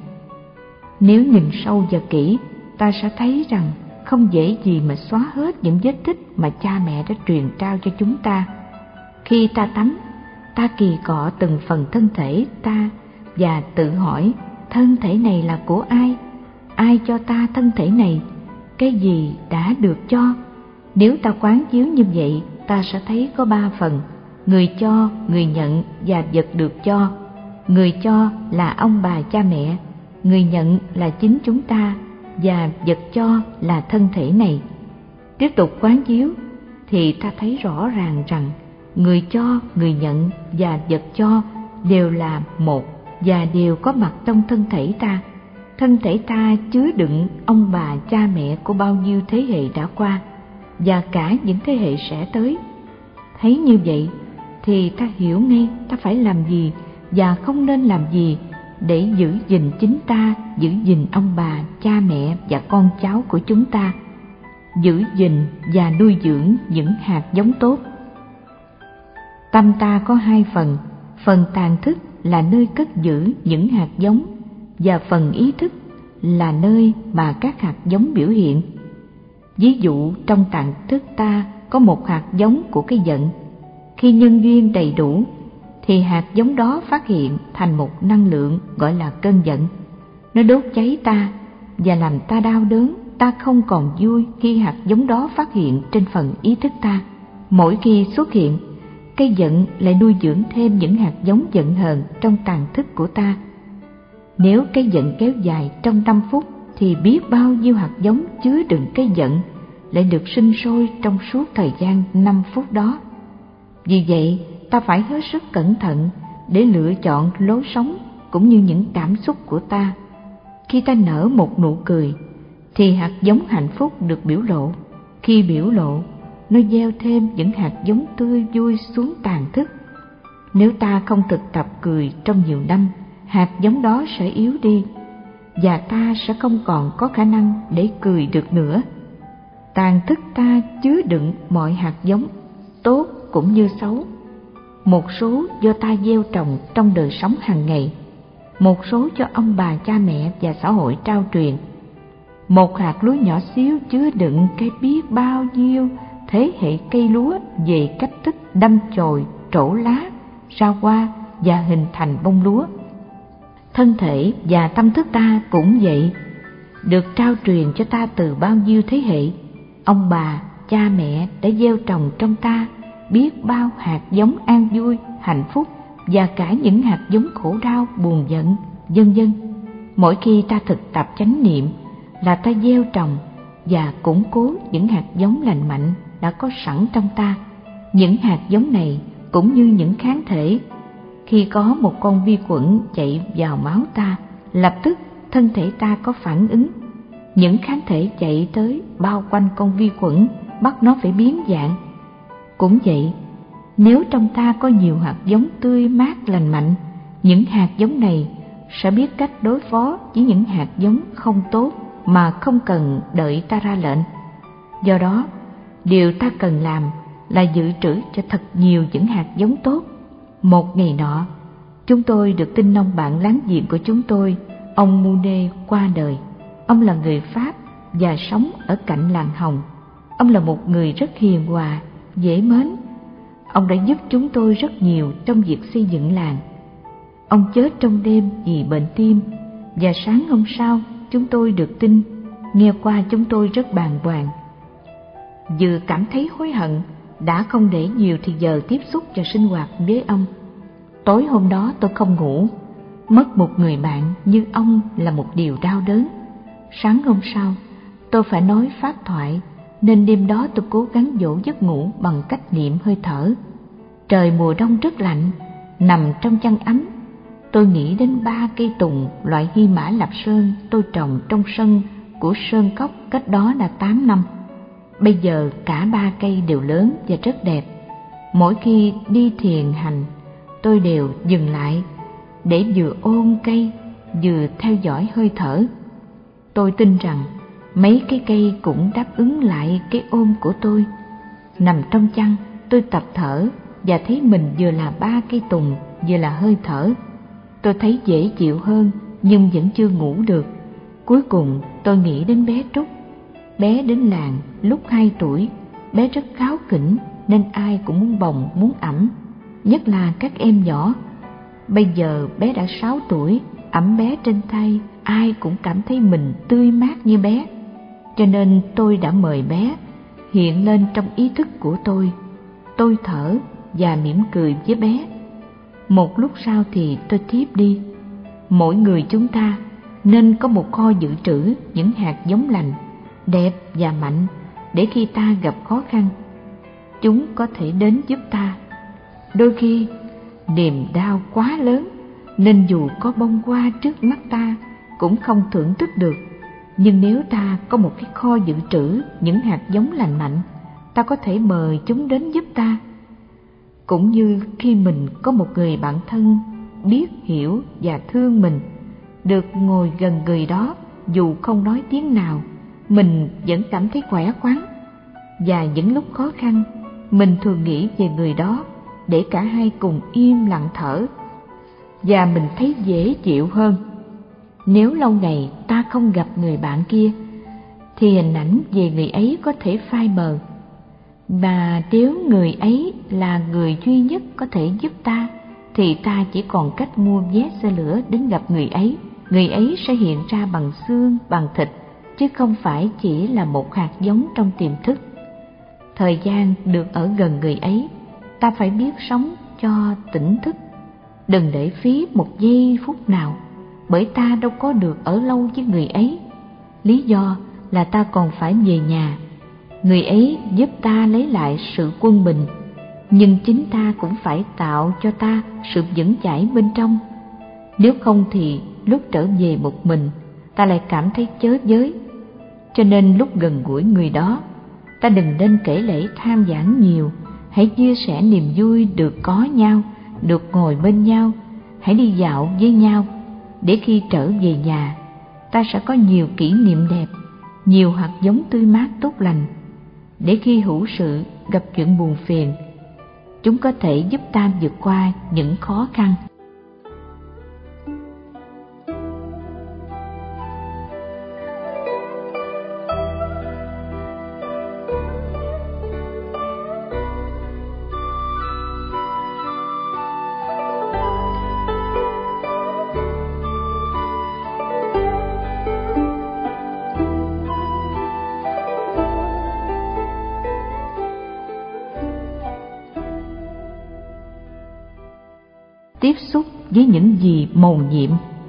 Nếu nhìn sâu và kỹ, ta sẽ thấy rằng không dễ gì mà xóa hết những vết tích mà cha mẹ đã truyền trao cho chúng ta. Khi ta tắm, ta kỳ cọ từng phần thân thể ta và tự hỏi thân thể này là của ai? Ai cho ta thân thể này? cái gì đã được cho. Nếu ta quán chiếu như vậy, ta sẽ thấy có 3 phần: người cho, người nhận và vật được cho. Người cho là ông bà cha mẹ, người nhận là chính chúng ta, và vật cho là thân thể này. Tiếp tục quán chiếu thì ta thấy rõ ràng rằng người cho, người nhận và vật cho đều là một và đều có mặt trong thân thể ta. Thân thể ta chứa đựng ông bà cha mẹ của bao nhiêu thế hệ đã qua và cả những thế hệ sẽ tới. Thấy như vậy thì ta hiểu ngay ta phải làm gì và không nên làm gì để giữ gìn chính ta, giữ gìn ông bà, cha mẹ và con cháu của chúng ta, giữ gìn và nuôi dưỡng những hạt giống tốt. Tâm ta có 2 phần: phần tàng thức là nơi cất giữ những hạt giống, và phần ý thức là nơi mà các hạt giống biểu hiện. Ví dụ trong tàng thức ta có một hạt giống của cái giận. Khi nhân duyên đầy đủ thì hạt giống đó phát hiện thành một năng lượng gọi là cơn giận. Nó đốt cháy ta và làm ta đau đớn. Ta không còn vui khi hạt giống đó phát hiện trên phần ý thức ta. Mỗi khi xuất hiện, cây giận lại nuôi dưỡng thêm những hạt giống giận hờn trong tàng thức của ta. Nếu cây giận kéo dài trong 5 phút thì biết bao nhiêu hạt giống chứa đựng cây giận lại được sinh sôi trong suốt thời gian 5 phút đó. Vì vậy, ta phải hết sức cẩn thận để lựa chọn lối sống cũng như những cảm xúc của ta. Khi ta nở một nụ cười thì hạt giống hạnh phúc được biểu lộ. Khi biểu lộ, nó gieo thêm những hạt giống tươi vui xuống tàng thức. Nếu ta không thực tập cười trong nhiều năm, hạt giống đó sẽ yếu đi và ta sẽ không còn có khả năng để cười được nữa. Tàng thức ta chứa đựng mọi hạt giống tốt cũng như xấu. Một số do ta gieo trồng trong đời sống hàng ngày, một số cho ông bà cha mẹ và xã hội trao truyền. Một hạt lúa nhỏ xíu chứa đựng cái biết bao nhiêu thế hệ cây lúa về cách thức đâm chồi, trổ lá, ra hoa và hình thành bông lúa. Thân thể và tâm thức ta cũng vậy, được trao truyền cho ta từ bao nhiêu thế hệ. Ông bà, cha mẹ đã gieo trồng trong ta biết bao hạt giống an vui, hạnh phúc và cả những hạt giống khổ đau, buồn giận, vân vân. Mỗi khi ta thực tập chánh niệm là ta gieo trồng và củng cố những hạt giống lành mạnh đã có sẵn trong ta. Những hạt giống này cũng như những kháng thể. Khi có một con vi khuẩn chạy vào máu ta, lập tức thân thể ta có phản ứng. Những kháng thể chạy tới bao quanh con vi khuẩn, bắt nó phải biến dạng. Cũng vậy, nếu trong ta có nhiều hạt giống tươi mát lành mạnh, những hạt giống này sẽ biết cách đối phó với những hạt giống không tốt mà không cần đợi ta ra lệnh. Do đó, điều ta cần làm là dự trữ cho thật nhiều những hạt giống tốt. Một ngày nọ, chúng tôi được tin ông bạn láng giềng của chúng tôi, ông Mune, qua đời. Ông là người Pháp và sống ở cạnh làng Hồng. Ông là một người rất hiền hòa, dễ mến. Ông đã giúp chúng tôi rất nhiều trong việc xây dựng làng. Ông chết trong đêm vì bệnh tim, và sáng hôm sau chúng tôi được tin. Nghe qua chúng tôi rất bàng hoàng, vừa cảm thấy hối hận đã không để nhiều thời giờ tiếp xúc và sinh hoạt với ông. Tối hôm đó tôi không ngủ. Mất một người bạn như ông là một điều đau đớn. Sáng hôm sau tôi phải nói pháp thoại, nên đêm đó tôi cố gắng dỗ giấc ngủ bằng cách niệm hơi thở. Trời mùa đông rất lạnh, nằm trong chăn ấm, tôi nghĩ đến 3 cây tùng loại Hy Mã Lạp Sơn tôi trồng trong sân của Sơn Cốc cách đó là 8 năm. Bây giờ cả 3 cây đều lớn và rất đẹp. Mỗi khi đi thiền hành, tôi đều dừng lại để vừa ôm cây vừa theo dõi hơi thở. Tôi tin rằng mấy cái cây cũng đáp ứng lại cái ôm của tôi. Nằm trong chăn, tôi tập thở và thấy mình vừa là 3 cây tùng vừa là hơi thở. Tôi thấy dễ chịu hơn nhưng vẫn chưa ngủ được. Cuối cùng tôi nghĩ đến bé Trúc. Bé đến làng lúc 2 tuổi, bé rất kháu khỉnh nên ai cũng muốn bồng muốn ẵm, nhất là các em nhỏ. Bây giờ bé đã 6 tuổi, ẵm bé trên tay, ai cũng cảm thấy mình tươi mát như bé. cho nên tôi đã mời bé hiện lên trong ý thức của tôi. Tôi thở và mỉm cười với bé. Một lúc sau thì tôi thiếp đi. Mỗi người chúng ta nên có một kho dự trữ những hạt giống lành, đẹp và mạnh, để khi ta gặp khó khăn, chúng có thể đến giúp ta. Đôi khi niềm đau quá lớn nên dù có bông hoa trước mắt ta cũng không thưởng thức được. Nhưng nếu ta có một cái kho dự trữ những hạt giống lành mạnh, ta có thể mời chúng đến giúp ta. Cũng như khi mình có một người bạn thân biết hiểu và thương mình, được ngồi gần người đó dù không nói tiếng nào, mình vẫn cảm thấy khỏe khoắn. Và những lúc khó khăn, mình thường nghĩ về người đó để cả hai cùng im lặng thở, và mình thấy dễ chịu hơn. Nếu lâu ngày ta không gặp người bạn kia, thì hình ảnh về người ấy có thể phai mờ. Mà nếu người ấy là người duy nhất có thể giúp ta, thì ta chỉ còn cách mua vé xe lửa đến gặp người ấy. Người ấy sẽ hiện ra bằng xương, bằng thịt, chứ không phải chỉ là một hạt giống trong tiềm thức. Thời gian được ở gần người ấy, ta phải biết sống cho tỉnh thức. Đừng để phí một giây phút nào, bởi ta đâu có được ở lâu với người ấy. Lý do là ta còn phải về nhà. Người ấy giúp ta lấy lại sự quân bình, nhưng chính ta cũng phải tạo cho ta sự vững chãi bên trong. Nếu không thì lúc trở về một mình, ta lại cảm thấy chớ giới. Cho nên lúc gần gũi người đó, ta đừng nên kể lể than vãn nhiều. Hãy chia sẻ niềm vui được có nhau, được ngồi bên nhau. Hãy đi dạo với nhau, để khi trở về nhà, ta sẽ có nhiều kỷ niệm đẹp, nhiều hạt giống tươi mát tốt lành, để khi hữu sự gặp chuyện buồn phiền, chúng có thể giúp ta vượt qua những khó khăn. Tiếp xúc với những gì mầu nhiệm.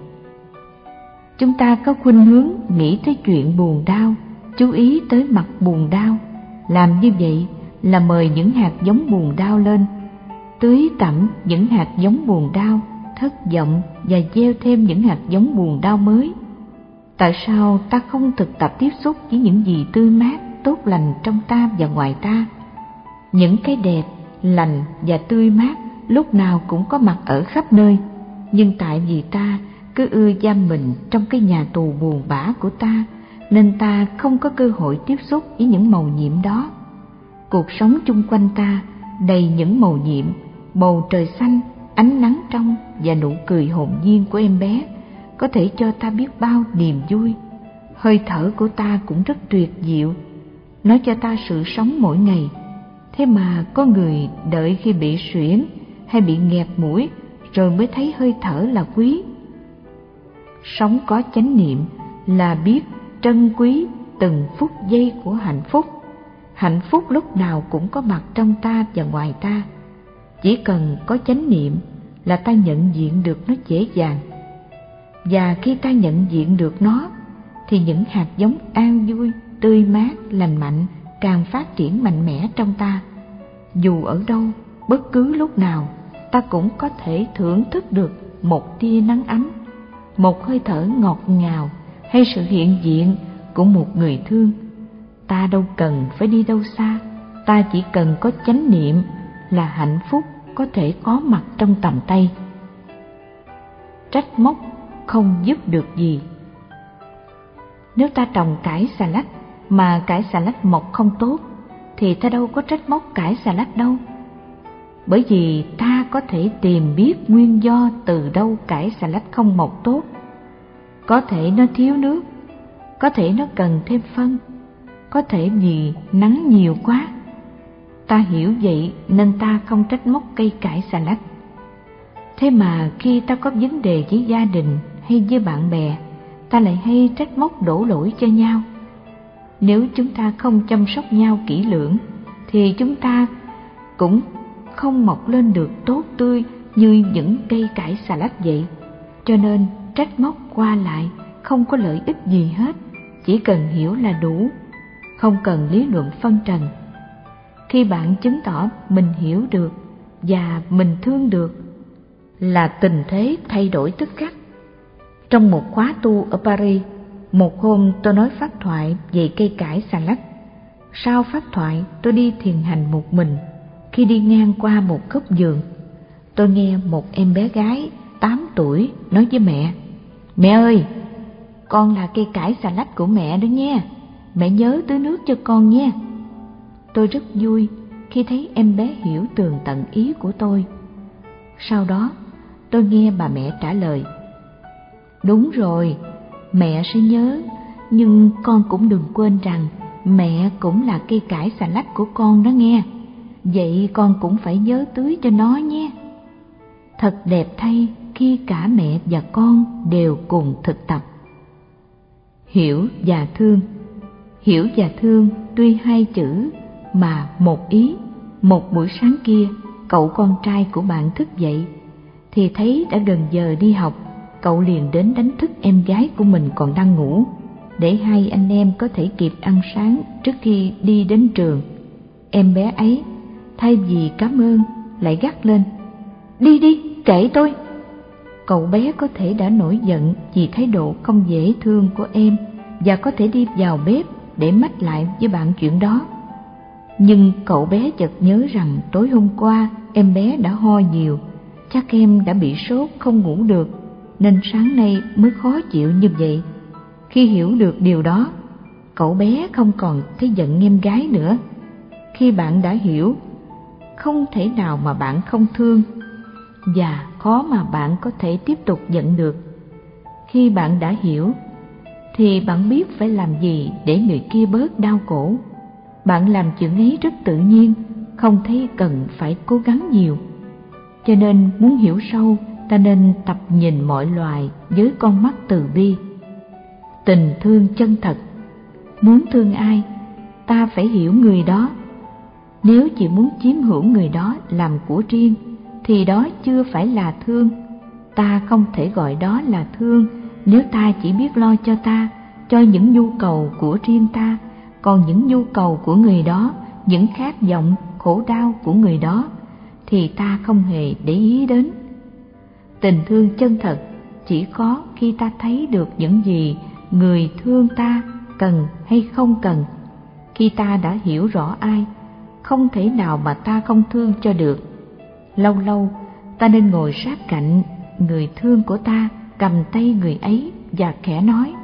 Chúng ta có khuynh hướng nghĩ tới chuyện buồn đau, chú ý tới mặt buồn đau. Làm như vậy là mời những hạt giống buồn đau lên, tưới tẩm những hạt giống buồn đau, thất vọng và gieo thêm những hạt giống buồn đau mới. Tại sao ta không thực tập tiếp xúc với những gì tươi mát, tốt lành trong ta và ngoài ta? Những cái đẹp, lành và tươi mát lúc nào cũng có mặt ở khắp nơi, nhưng tại vì ta cứ ưa giam mình trong cái nhà tù buồn bã của ta, nên ta không có cơ hội tiếp xúc với những mầu nhiệm đó. Cuộc sống chung quanh ta đầy những mầu nhiệm, bầu trời xanh, ánh nắng trong và nụ cười hồn nhiên của em bé có thể cho ta biết bao niềm vui. Hơi thở của ta cũng rất tuyệt diệu, nó cho ta sự sống mỗi ngày. Thế mà có người đợi khi bị suyễn hay bị nghẹt mũi rồi mới thấy hơi thở là quý. Sống có chánh niệm là biết trân quý từng phút giây của hạnh phúc. Hạnh phúc lúc nào cũng có mặt trong ta và ngoài ta. Chỉ cần có chánh niệm là ta nhận diện được nó dễ dàng. Và khi ta nhận diện được nó, thì những hạt giống an vui, tươi mát, lành mạnh càng phát triển mạnh mẽ trong ta. Dù ở đâu, bất cứ lúc nào, ta cũng có thể thưởng thức được một tia nắng ấm, một hơi thở ngọt ngào, hay sự hiện diện của một người thương. Ta đâu cần phải đi đâu xa, ta chỉ cần có chánh niệm là hạnh phúc có thể có mặt trong tầm tay. Trách móc không giúp được gì. Nếu ta trồng cải xà lách mà cải xà lách mọc không tốt, thì ta đâu có trách móc cải xà lách đâu. Bởi vì ta có thể tìm biết nguyên do từ đâu cải xà lách không mọc tốt. Có thể nó thiếu nước, có thể nó cần thêm phân, có thể vì nắng nhiều quá. Ta hiểu vậy nên ta không trách móc cây cải xà lách. Thế mà khi ta có vấn đề với gia đình hay với bạn bè, ta lại hay trách móc đổ lỗi cho nhau. Nếu chúng ta không chăm sóc nhau kỹ lưỡng thì chúng ta cũng không mọc lên được tốt tươi như những cây cải xà lách vậy. Cho nên trách móc qua lại không có lợi ích gì hết, chỉ cần hiểu là đủ, không cần lý luận phân trần. Khi bạn chứng tỏ mình hiểu được và mình thương được là tình thế thay đổi tức khắc. Trong một khóa tu ở Paris, một hôm tôi nói pháp thoại về cây cải xà lách. Sau pháp thoại tôi đi thiền hành một mình. Khi đi ngang qua một góc vườn, tôi nghe một em bé gái 8 tuổi nói với mẹ: "Mẹ ơi, con là cây cải xà lách của mẹ đó nha, mẹ nhớ tưới nước cho con nha." Tôi rất vui khi thấy em bé hiểu tường tận ý của tôi. Sau đó tôi nghe bà mẹ trả lời: "Đúng rồi, mẹ sẽ nhớ, nhưng con cũng đừng quên rằng mẹ cũng là cây cải xà lách của con đó nghe. Vậy con cũng phải nhớ tưới cho nó nhé." Thật đẹp thay khi cả mẹ và con đều cùng thực tập. Hiểu và thương. Hiểu và thương tuy hai chữ mà một ý. Một buổi sáng kia, cậu con trai của bạn thức dậy thì thấy đã gần giờ đi học. Cậu liền đến đánh thức em gái của mình còn đang ngủ, để hai anh em có thể kịp ăn sáng trước khi đi đến trường. Em bé ấy thay vì cảm ơn lại gắt lên: "Đi đi, kệ tôi." Cậu bé có thể đã nổi giận vì thái độ không dễ thương của em và có thể đi vào bếp để mách lại với bạn chuyện đó. Nhưng cậu bé chợt nhớ rằng tối hôm qua em bé đã ho nhiều, chắc em đã bị sốt không ngủ được nên sáng nay mới khó chịu như vậy. Khi hiểu được điều đó, cậu bé không còn thấy giận em gái nữa. Khi bạn đã hiểu, không thể nào mà bạn không thương, và khó mà bạn có thể tiếp tục giận được. Khi bạn đã hiểu thì bạn biết phải làm gì để người kia bớt đau khổ. Bạn làm chuyện ấy rất tự nhiên, không thấy cần phải cố gắng nhiều. Cho nên muốn hiểu sâu, ta nên tập nhìn mọi loài với con mắt từ bi. Tình thương chân thật. Muốn thương ai, ta phải hiểu người đó. Nếu chỉ muốn chiếm hữu người đó làm của riêng thì đó chưa phải là thương. Ta không thể gọi đó là thương nếu ta chỉ biết lo cho ta, cho những nhu cầu của riêng ta, còn những nhu cầu của người đó, những khát vọng, khổ đau của người đó thì ta không hề để ý đến. Tình thương chân thật chỉ có khi ta thấy được những gì người thương ta cần hay không cần. Khi ta đã hiểu rõ ai, không thể nào mà ta không thương cho được. Lâu lâu ta nên ngồi sát cạnh người thương của ta, cầm tay người ấy và khẽ nói: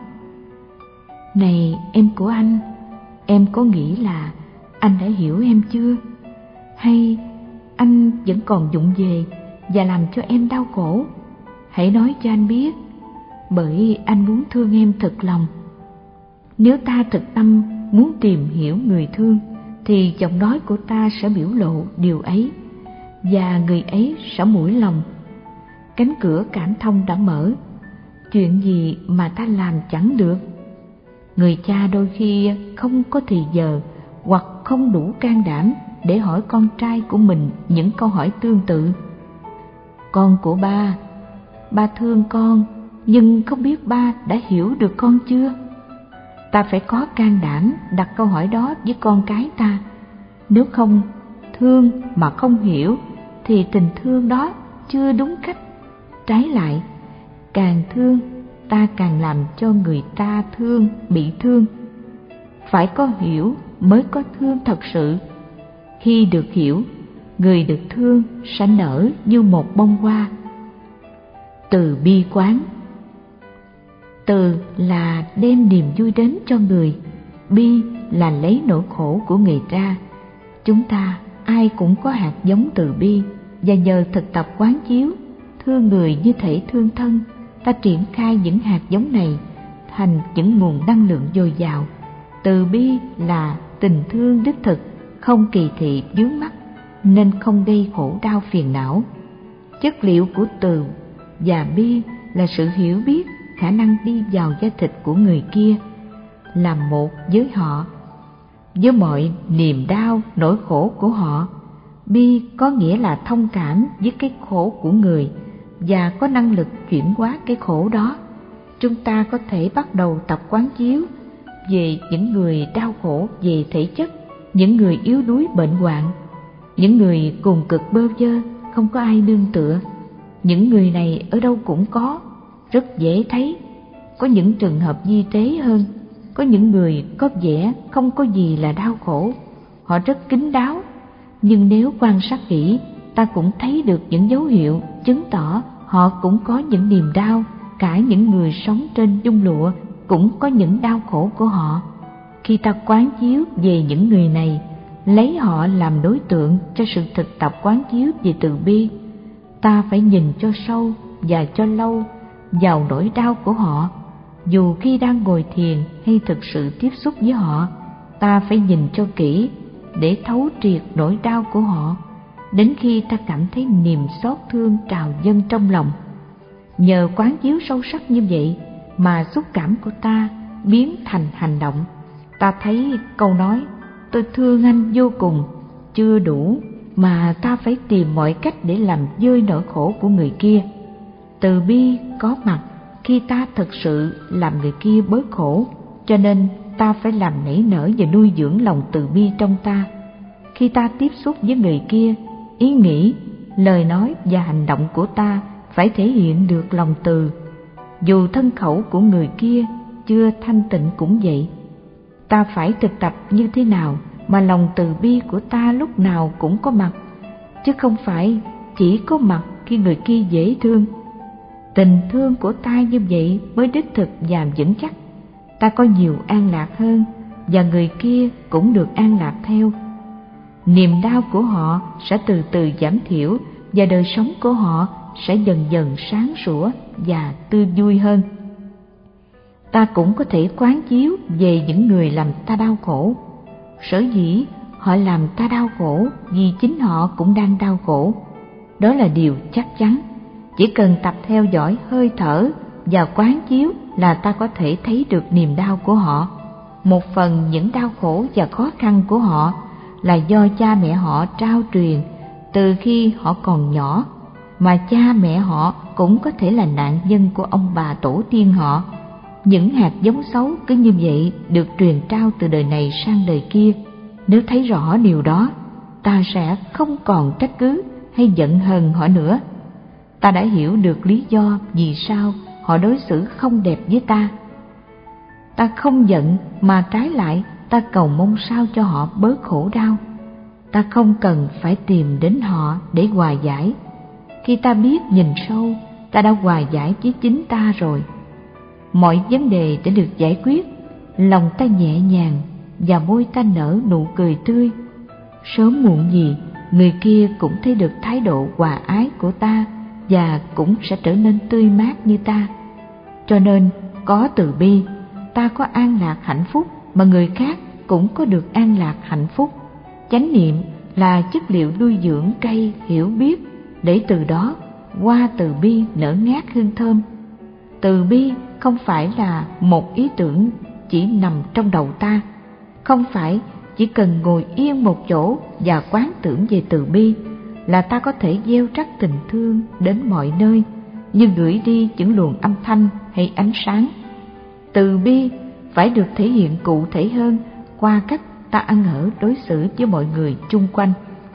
"Này em của anh, em có nghĩ là anh đã hiểu em chưa? Hay anh vẫn còn vụng về và làm cho em đau khổ? Hãy nói cho anh biết, bởi anh muốn thương em thật lòng." Nếu ta thực tâm muốn tìm hiểu người thương thì giọng nói của ta sẽ biểu lộ điều ấy, và người ấy sẽ mũi lòng. Cánh cửa cảm thông đã mở, chuyện gì mà ta làm chẳng được. Người cha đôi khi không có thì giờ hoặc không đủ can đảm để hỏi con trai của mình những câu hỏi tương tự: "Con của ba thương con, nhưng không biết ba đã hiểu được con chưa?" Ta phải có can đảm đặt câu hỏi đó với con cái ta. Nếu không thương mà không hiểu thì tình thương đó chưa đúng cách. Trái lại, càng thương ta càng làm cho người ta bị thương. Phải có hiểu mới có thương thật sự. Khi được hiểu, người được thương sẽ nở như một bông hoa. Từ bi quán. Từ là đem niềm vui đến cho người, bi là lấy nỗi khổ của người ra. Chúng ta ai cũng có hạt giống từ bi, và nhờ thực tập quán chiếu thương người như thể thương thân, ta triển khai những hạt giống này thành những nguồn năng lượng dồi dào. Từ bi là tình thương đích thực, không kỳ thị vướng mắc, nên không gây khổ đau phiền não. Chất liệu của từ và bi là sự hiểu biết, khả năng đi vào da thịt của người kia, làm một với họ, với mọi niềm đau, nỗi khổ của họ. Bi có nghĩa là thông cảm với cái khổ của người và có năng lực chuyển hóa cái khổ đó. Chúng ta có thể bắt đầu tập quán chiếu về những người đau khổ về thể chất, những người yếu đuối bệnh hoạn, những người cùng cực bơ vơ, không có ai nương tựa. Những người này ở đâu cũng có, rất dễ thấy. Có những trường hợp di tế hơn, có những người có vẻ không có gì là đau khổ, họ rất kín đáo, nhưng nếu quan sát kỹ, ta cũng thấy được những dấu hiệu chứng tỏ họ cũng có những niềm đau. Cả những người sống trên nhung lụa cũng có những đau khổ của họ. Khi ta quán chiếu về những người này, lấy họ làm đối tượng cho sự thực tập quán chiếu về từ bi, ta phải nhìn cho sâu và cho lâu vào nỗi đau của họ. Dù khi đang ngồi thiền hay thực sự tiếp xúc với họ, ta phải nhìn cho kỹ để thấu triệt nỗi đau của họ, đến khi ta cảm thấy niềm xót thương trào dâng trong lòng. Nhờ quán chiếu sâu sắc như vậy mà xúc cảm của ta biến thành hành động. Ta thấy câu nói "tôi thương anh vô cùng" chưa đủ, mà ta phải tìm mọi cách để làm vơi nỗi khổ của người kia. Từ bi có mặt khi ta thực sự làm người kia bớt khổ, cho nên ta phải làm nảy nở và nuôi dưỡng lòng từ bi trong ta. Khi ta tiếp xúc với người kia, ý nghĩ, lời nói và hành động của ta phải thể hiện được lòng từ. Dù thân khẩu của người kia chưa thanh tịnh cũng vậy. Ta phải thực tập như thế nào mà lòng từ bi của ta lúc nào cũng có mặt, chứ không phải chỉ có mặt khi người kia dễ thương. Tình thương của ta như vậy mới đích thực và vững chắc. Ta có nhiều an lạc hơn, và người kia cũng được an lạc theo. Niềm đau của họ sẽ từ từ giảm thiểu, và đời sống của họ sẽ dần dần sáng sủa và tươi vui hơn. Ta cũng có thể quán chiếu về những người làm ta đau khổ. Sở dĩ họ làm ta đau khổ vì chính họ cũng đang đau khổ. Đó là điều chắc chắn. Chỉ cần tập theo dõi hơi thở và quán chiếu là ta có thể thấy được niềm đau của họ. Một phần những đau khổ và khó khăn của họ là do cha mẹ họ trao truyền từ khi họ còn nhỏ, mà cha mẹ họ cũng có thể là nạn nhân của ông bà tổ tiên họ. Những hạt giống xấu cứ như vậy được truyền trao từ đời này sang đời kia. Nếu thấy rõ điều đó, ta sẽ không còn trách cứ hay giận hờn họ nữa. Ta đã hiểu được lý do vì sao họ đối xử không đẹp với ta. Ta không giận, mà trái lại ta cầu mong sao cho họ bớt khổ đau. Ta không cần phải tìm đến họ để hòa giải. Khi ta biết nhìn sâu, ta đã hòa giải với chính ta rồi. Mọi vấn đề đã được giải quyết, lòng ta nhẹ nhàng và môi ta nở nụ cười tươi. Sớm muộn gì, người kia cũng thấy được thái độ hòa ái của ta và cũng sẽ trở nên tươi mát như ta. Cho nên, có từ bi, ta có an lạc hạnh phúc, mà người khác cũng có được an lạc hạnh phúc. Chánh niệm là chất liệu nuôi dưỡng cây hiểu biết, để từ đó hoa từ bi nở ngát hương thơm. Từ bi không phải là một ý tưởng chỉ nằm trong đầu ta, không phải chỉ cần ngồi yên một chỗ và quán tưởng về từ bi là ta có thể gieo rắc tình thương đến mọi nơi, như gửi đi những luồng âm thanh hay ánh sáng. Từ bi phải được thể hiện cụ thể hơn qua cách ta ăn ở đối xử với mọi người chung quanh.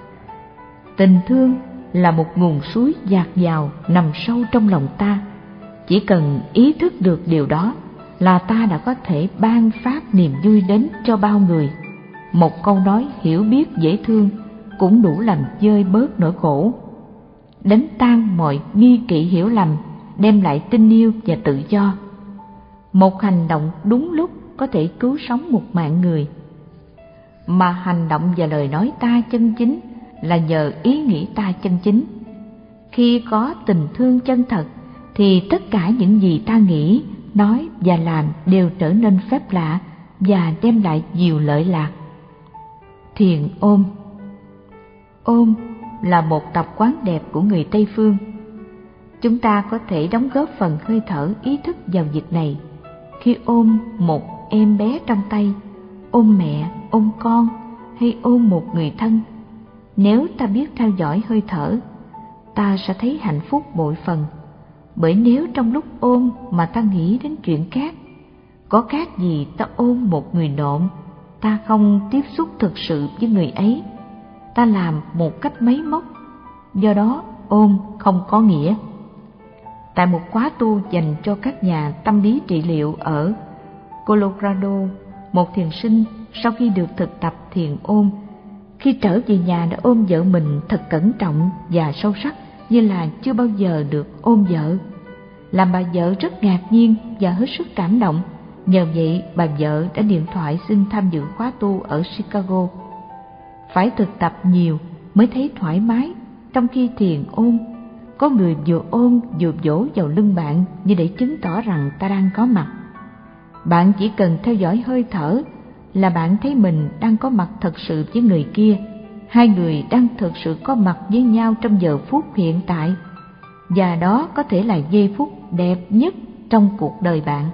Tình thương là một nguồn suối dạt dào nằm sâu trong lòng ta. Chỉ cần ý thức được điều đó là ta đã có thể ban phát niềm vui đến cho bao người. Một câu nói hiểu biết dễ thương cũng đủ làm vơi bớt nỗi khổ, đánh tan mọi nghi kỵ hiểu lầm, đem lại tình yêu và tự do. Một hành động đúng lúc có thể cứu sống một mạng người. Mà hành động và lời nói ta chân chính là nhờ ý nghĩ ta chân chính. Khi có tình thương chân thật thì tất cả những gì ta nghĩ, nói và làm đều trở nên phép lạ và đem lại nhiều lợi lạc. Thiền ôm. Ôm là một tập quán đẹp của người Tây Phương. Chúng ta có thể đóng góp phần hơi thở ý thức vào việc này. Khi ôm một một em bé trong tay, ôm mẹ, ôm con hay ôm một người thân. Nếu ta biết theo dõi hơi thở, ta sẽ thấy hạnh phúc bội phần. Bởi nếu trong lúc ôm mà ta nghĩ đến chuyện khác, có khác gì ta ôm một người nộm, ta không tiếp xúc thực sự với người ấy, ta làm một cách máy móc, do đó ôm không có nghĩa. Tại một khóa tu dành cho các nhà tâm lý trị liệu ở Colorado, một thiền sinh sau khi được thực tập thiền ôm, khi trở về nhà đã ôm vợ mình thật cẩn trọng và sâu sắc như là chưa bao giờ được ôm vợ, làm bà vợ rất ngạc nhiên và hết sức cảm động. Nhờ vậy bà vợ đã điện thoại xin tham dự khóa tu ở Chicago. Phải thực tập nhiều mới thấy thoải mái trong khi thiền ôm. Có người vừa ôm vừa vỗ vào lưng bạn như để chứng tỏ rằng ta đang có mặt. Bạn chỉ cần theo dõi hơi thở là bạn thấy mình đang có mặt thật sự với người kia. Hai người đang thực sự có mặt với nhau trong giờ phút hiện tại, và đó có thể là giây phút đẹp nhất trong cuộc đời bạn.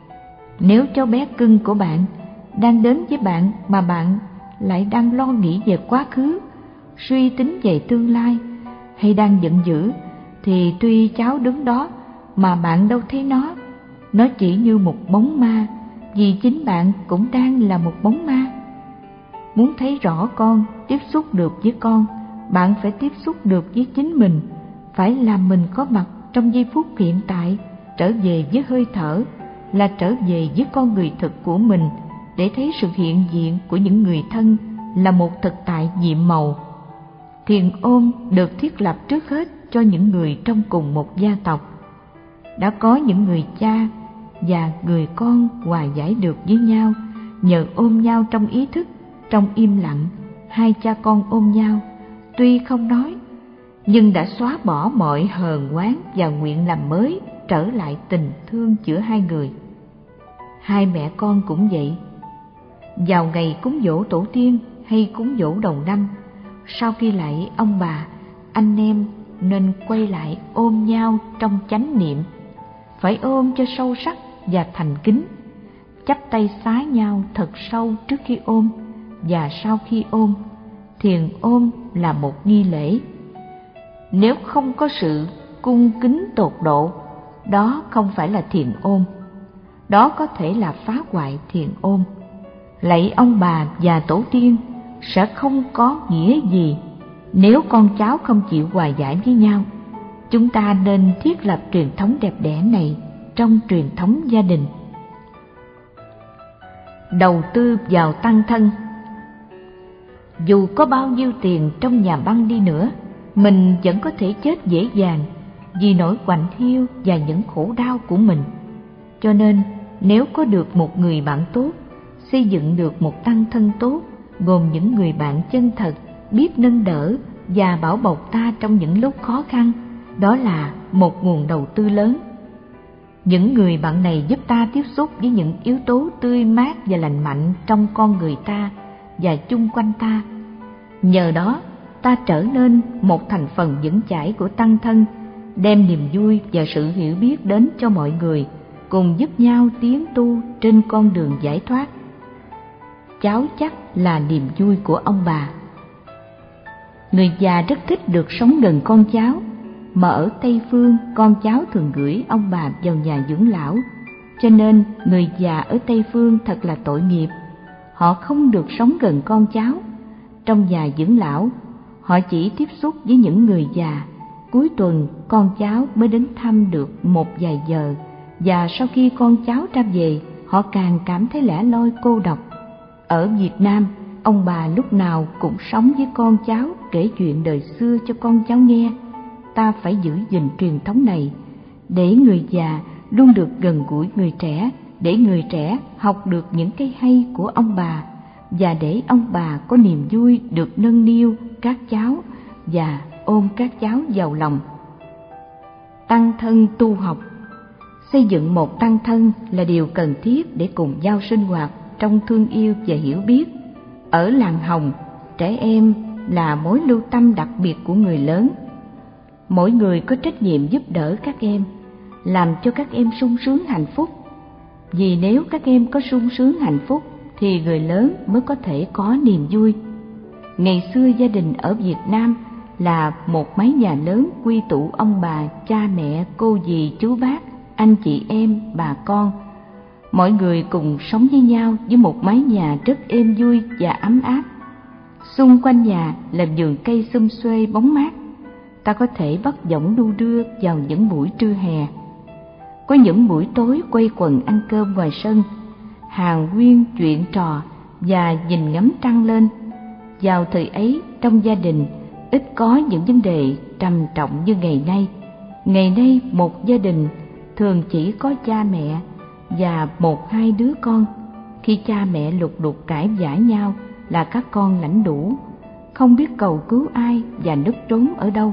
Nếu cháu bé cưng của bạn đang đến với bạn mà bạn lại đang lo nghĩ về quá khứ, suy tính về tương lai, hay đang giận dữ, thì tuy cháu đứng đó mà bạn đâu thấy nó chỉ như một bóng ma, vì chính bạn cũng đang là một bóng ma. Muốn thấy rõ con, tiếp xúc được với con, bạn phải tiếp xúc được với chính mình, phải làm mình có mặt trong giây phút hiện tại, trở về với hơi thở, là trở về với con người thực của mình, để thấy sự hiện diện của những người thân là một thực tại nhiệm màu. Thiền ôm được thiết lập trước hết cho những người trong cùng một gia tộc. Đã có những người cha và người con hòa giải được với nhau nhờ ôm nhau trong ý thức, trong im lặng. Hai cha con ôm nhau, tuy không nói, nhưng đã xóa bỏ mọi hờn oán và nguyện làm mới trở lại tình thương giữa hai người. Hai mẹ con cũng vậy. Vào ngày cúng dỗ tổ tiên hay cúng dỗ đầu năm, sau khi lạy ông bà, anh em nên quay lại ôm nhau trong chánh niệm. Phải ôm cho sâu sắc và thành kính, chắp tay xá nhau thật sâu trước khi ôm và sau khi ôm. Thiền ôm là một nghi lễ. Nếu không có sự cung kính tột độ, đó không phải là thiền ôm. Đó có thể là phá hoại thiền ôm. Lạy ông bà và tổ tiên sẽ không có nghĩa gì nếu con cháu không chịu hòa giải với nhau. Chúng ta nên thiết lập truyền thống đẹp đẽ này trong truyền thống gia đình. Đầu tư vào tăng thân. Dù có bao nhiêu tiền trong nhà băng đi nữa, mình vẫn có thể chết dễ dàng vì nỗi quạnh hiu và những khổ đau của mình. Cho nên, nếu có được một người bạn tốt, xây dựng được một tăng thân tốt, gồm những người bạn chân thật, biết nâng đỡ và bảo bọc ta trong những lúc khó khăn, đó là một nguồn đầu tư lớn. Những người bạn này giúp ta tiếp xúc với những yếu tố tươi mát và lành mạnh trong con người ta và chung quanh ta. Nhờ đó, ta trở nên một thành phần vững chãi của tăng thân, đem niềm vui và sự hiểu biết đến cho mọi người, cùng giúp nhau tiến tu trên con đường giải thoát. Cháu chắc là niềm vui của ông bà. Người già rất thích được sống gần con cháu, mà ở Tây Phương con cháu thường gửi ông bà vào nhà dưỡng lão, cho nên người già ở Tây Phương thật là tội nghiệp. Họ không được sống gần con cháu. Trong nhà dưỡng lão, họ chỉ tiếp xúc với những người già. Cuối tuần con cháu mới đến thăm được một vài giờ, và sau khi con cháu ra về, họ càng cảm thấy lẻ loi cô độc. Ở Việt Nam, ông bà lúc nào cũng sống với con cháu, kể chuyện đời xưa cho con cháu nghe. Ta phải giữ gìn truyền thống này, để người già luôn được gần gũi người trẻ, để người trẻ học được những cái hay của ông bà, và để ông bà có niềm vui được nâng niu các cháu và ôm các cháu vào lòng. Tăng thân tu học. Xây dựng một tăng thân là điều cần thiết để cùng nhau sinh hoạt trong thương yêu và hiểu biết. Ở làng Hồng, trẻ em là mối lưu tâm đặc biệt của người lớn. Mỗi người có trách nhiệm giúp đỡ các em, làm cho các em sung sướng hạnh phúc. Vì nếu các em có sung sướng hạnh phúc thì người lớn mới có thể có niềm vui. Ngày xưa gia đình ở Việt Nam là một mái nhà lớn quy tụ ông bà, cha mẹ, cô dì, chú bác, anh chị em, bà con. Mọi người cùng sống với nhau với một mái nhà rất êm vui và ấm áp. Xung quanh nhà là vườn cây xum xuê bóng mát. Ta có thể bắt giỏng đu đưa vào những buổi trưa hè. Có những buổi tối quây quần ăn cơm ngoài sân, hàn huyên chuyện trò và nhìn ngắm trăng lên. Vào thời ấy trong gia đình ít có những vấn đề trầm trọng như ngày nay. Ngày nay một gia đình thường chỉ có cha mẹ và một hai đứa con. Khi cha mẹ lục đục cãi vã nhau là các con lãnh đũ, không biết cầu cứu ai và núp trốn ở đâu.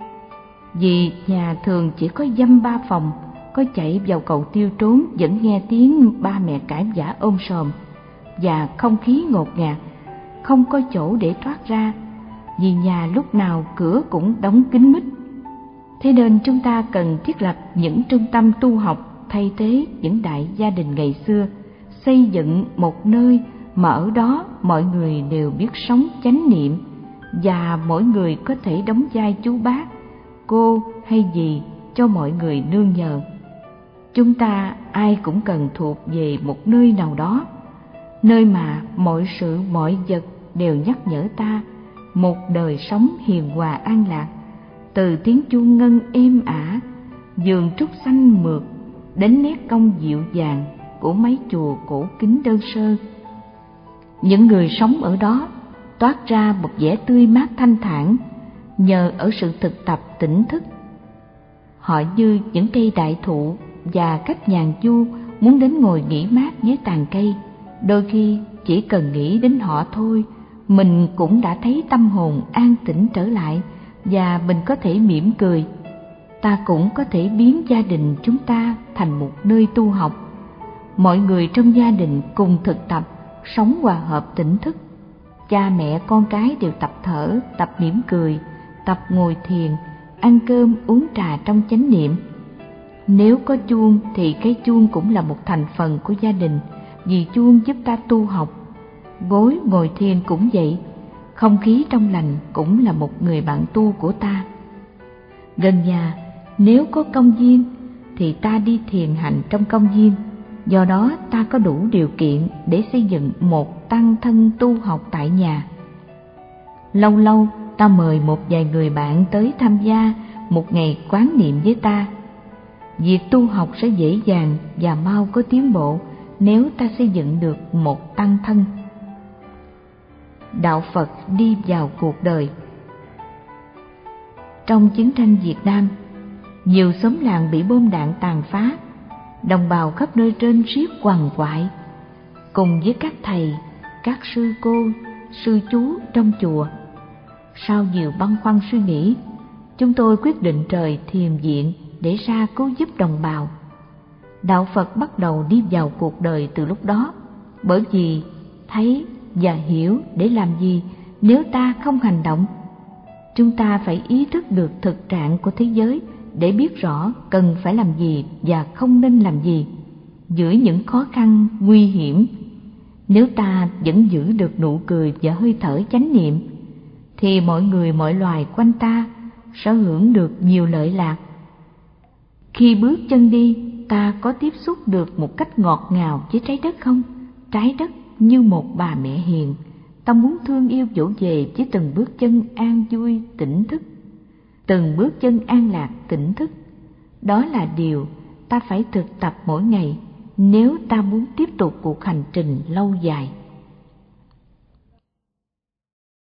Vì nhà thường chỉ có dăm ba phòng, có chạy vào cầu tiêu trốn vẫn nghe tiếng ba mẹ cãi vã ôm sòm, và không khí ngột ngạt, không có chỗ để thoát ra, vì nhà lúc nào cửa cũng đóng kín mít. Thế nên chúng ta cần thiết lập những trung tâm tu học thay thế những đại gia đình ngày xưa, xây dựng một nơi mà ở đó mọi người đều biết sống chánh niệm, và mỗi người có thể đóng vai chú bác, cô hay dì cho mọi người nương nhờ. Chúng ta ai cũng cần thuộc về một nơi nào đó, nơi mà mọi sự mọi vật đều nhắc nhở ta một đời sống hiền hòa an lạc, từ tiếng chuông ngân êm ả, vườn trúc xanh mượt đến nét cong dịu dàng của mấy chùa cổ kính đơn sơ. Những người sống ở đó toát ra một vẻ tươi mát thanh thản nhờ ở sự thực tập tỉnh thức. Họ như những cây đại thụ và cách nhàn du muốn đến ngồi nghỉ mát dưới tàn cây. Đôi khi chỉ cần nghĩ đến họ thôi, mình cũng đã thấy tâm hồn an tĩnh trở lại và mình có thể mỉm cười. Ta cũng có thể biến gia đình chúng ta thành một nơi tu học. Mọi người trong gia đình cùng thực tập sống hòa hợp tỉnh thức. Cha mẹ con cái đều tập thở, tập mỉm cười, tập ngồi thiền, ăn cơm uống trà trong chánh niệm. Nếu có chuông thì cái chuông cũng là một thành phần của gia đình, vì chuông giúp ta tu học. Gối ngồi thiền cũng vậy, không khí trong lành cũng là một người bạn tu của ta. Gần nhà nếu có công viên thì ta đi thiền hành trong công viên. Do đó ta có đủ điều kiện để xây dựng một tăng thân tu học tại nhà. Lâu lâu ta mời một vài người bạn tới tham gia một ngày quán niệm với ta. Việc tu học sẽ dễ dàng và mau có tiến bộ nếu ta xây dựng được một tăng thân. Đạo Phật đi vào cuộc đời. Trong chiến tranh Việt Nam, nhiều xóm làng bị bom đạn tàn phá, đồng bào khắp nơi trên xiết quằn quại. Cùng với các thầy, các sư cô, sư chú trong chùa, sau nhiều băn khoăn suy nghĩ, chúng tôi quyết định rời thiền viện để ra cứu giúp đồng bào. Đạo Phật bắt đầu đi vào cuộc đời từ lúc đó, bởi vì thấy và hiểu để làm gì nếu ta không hành động. Chúng ta phải ý thức được thực trạng của thế giới để biết rõ cần phải làm gì và không nên làm gì giữa những khó khăn nguy hiểm. Nếu ta vẫn giữ được nụ cười và hơi thở chánh niệm thì mọi người mọi loài quanh ta sẽ hưởng được nhiều lợi lạc. Khi bước chân đi, ta có tiếp xúc được một cách ngọt ngào với trái đất không? Trái đất như một bà mẹ hiền, ta muốn thương yêu dỗ về với từng bước chân an vui tỉnh thức, từng bước chân an lạc tỉnh thức. Đó là điều ta phải thực tập mỗi ngày nếu ta muốn tiếp tục cuộc hành trình lâu dài.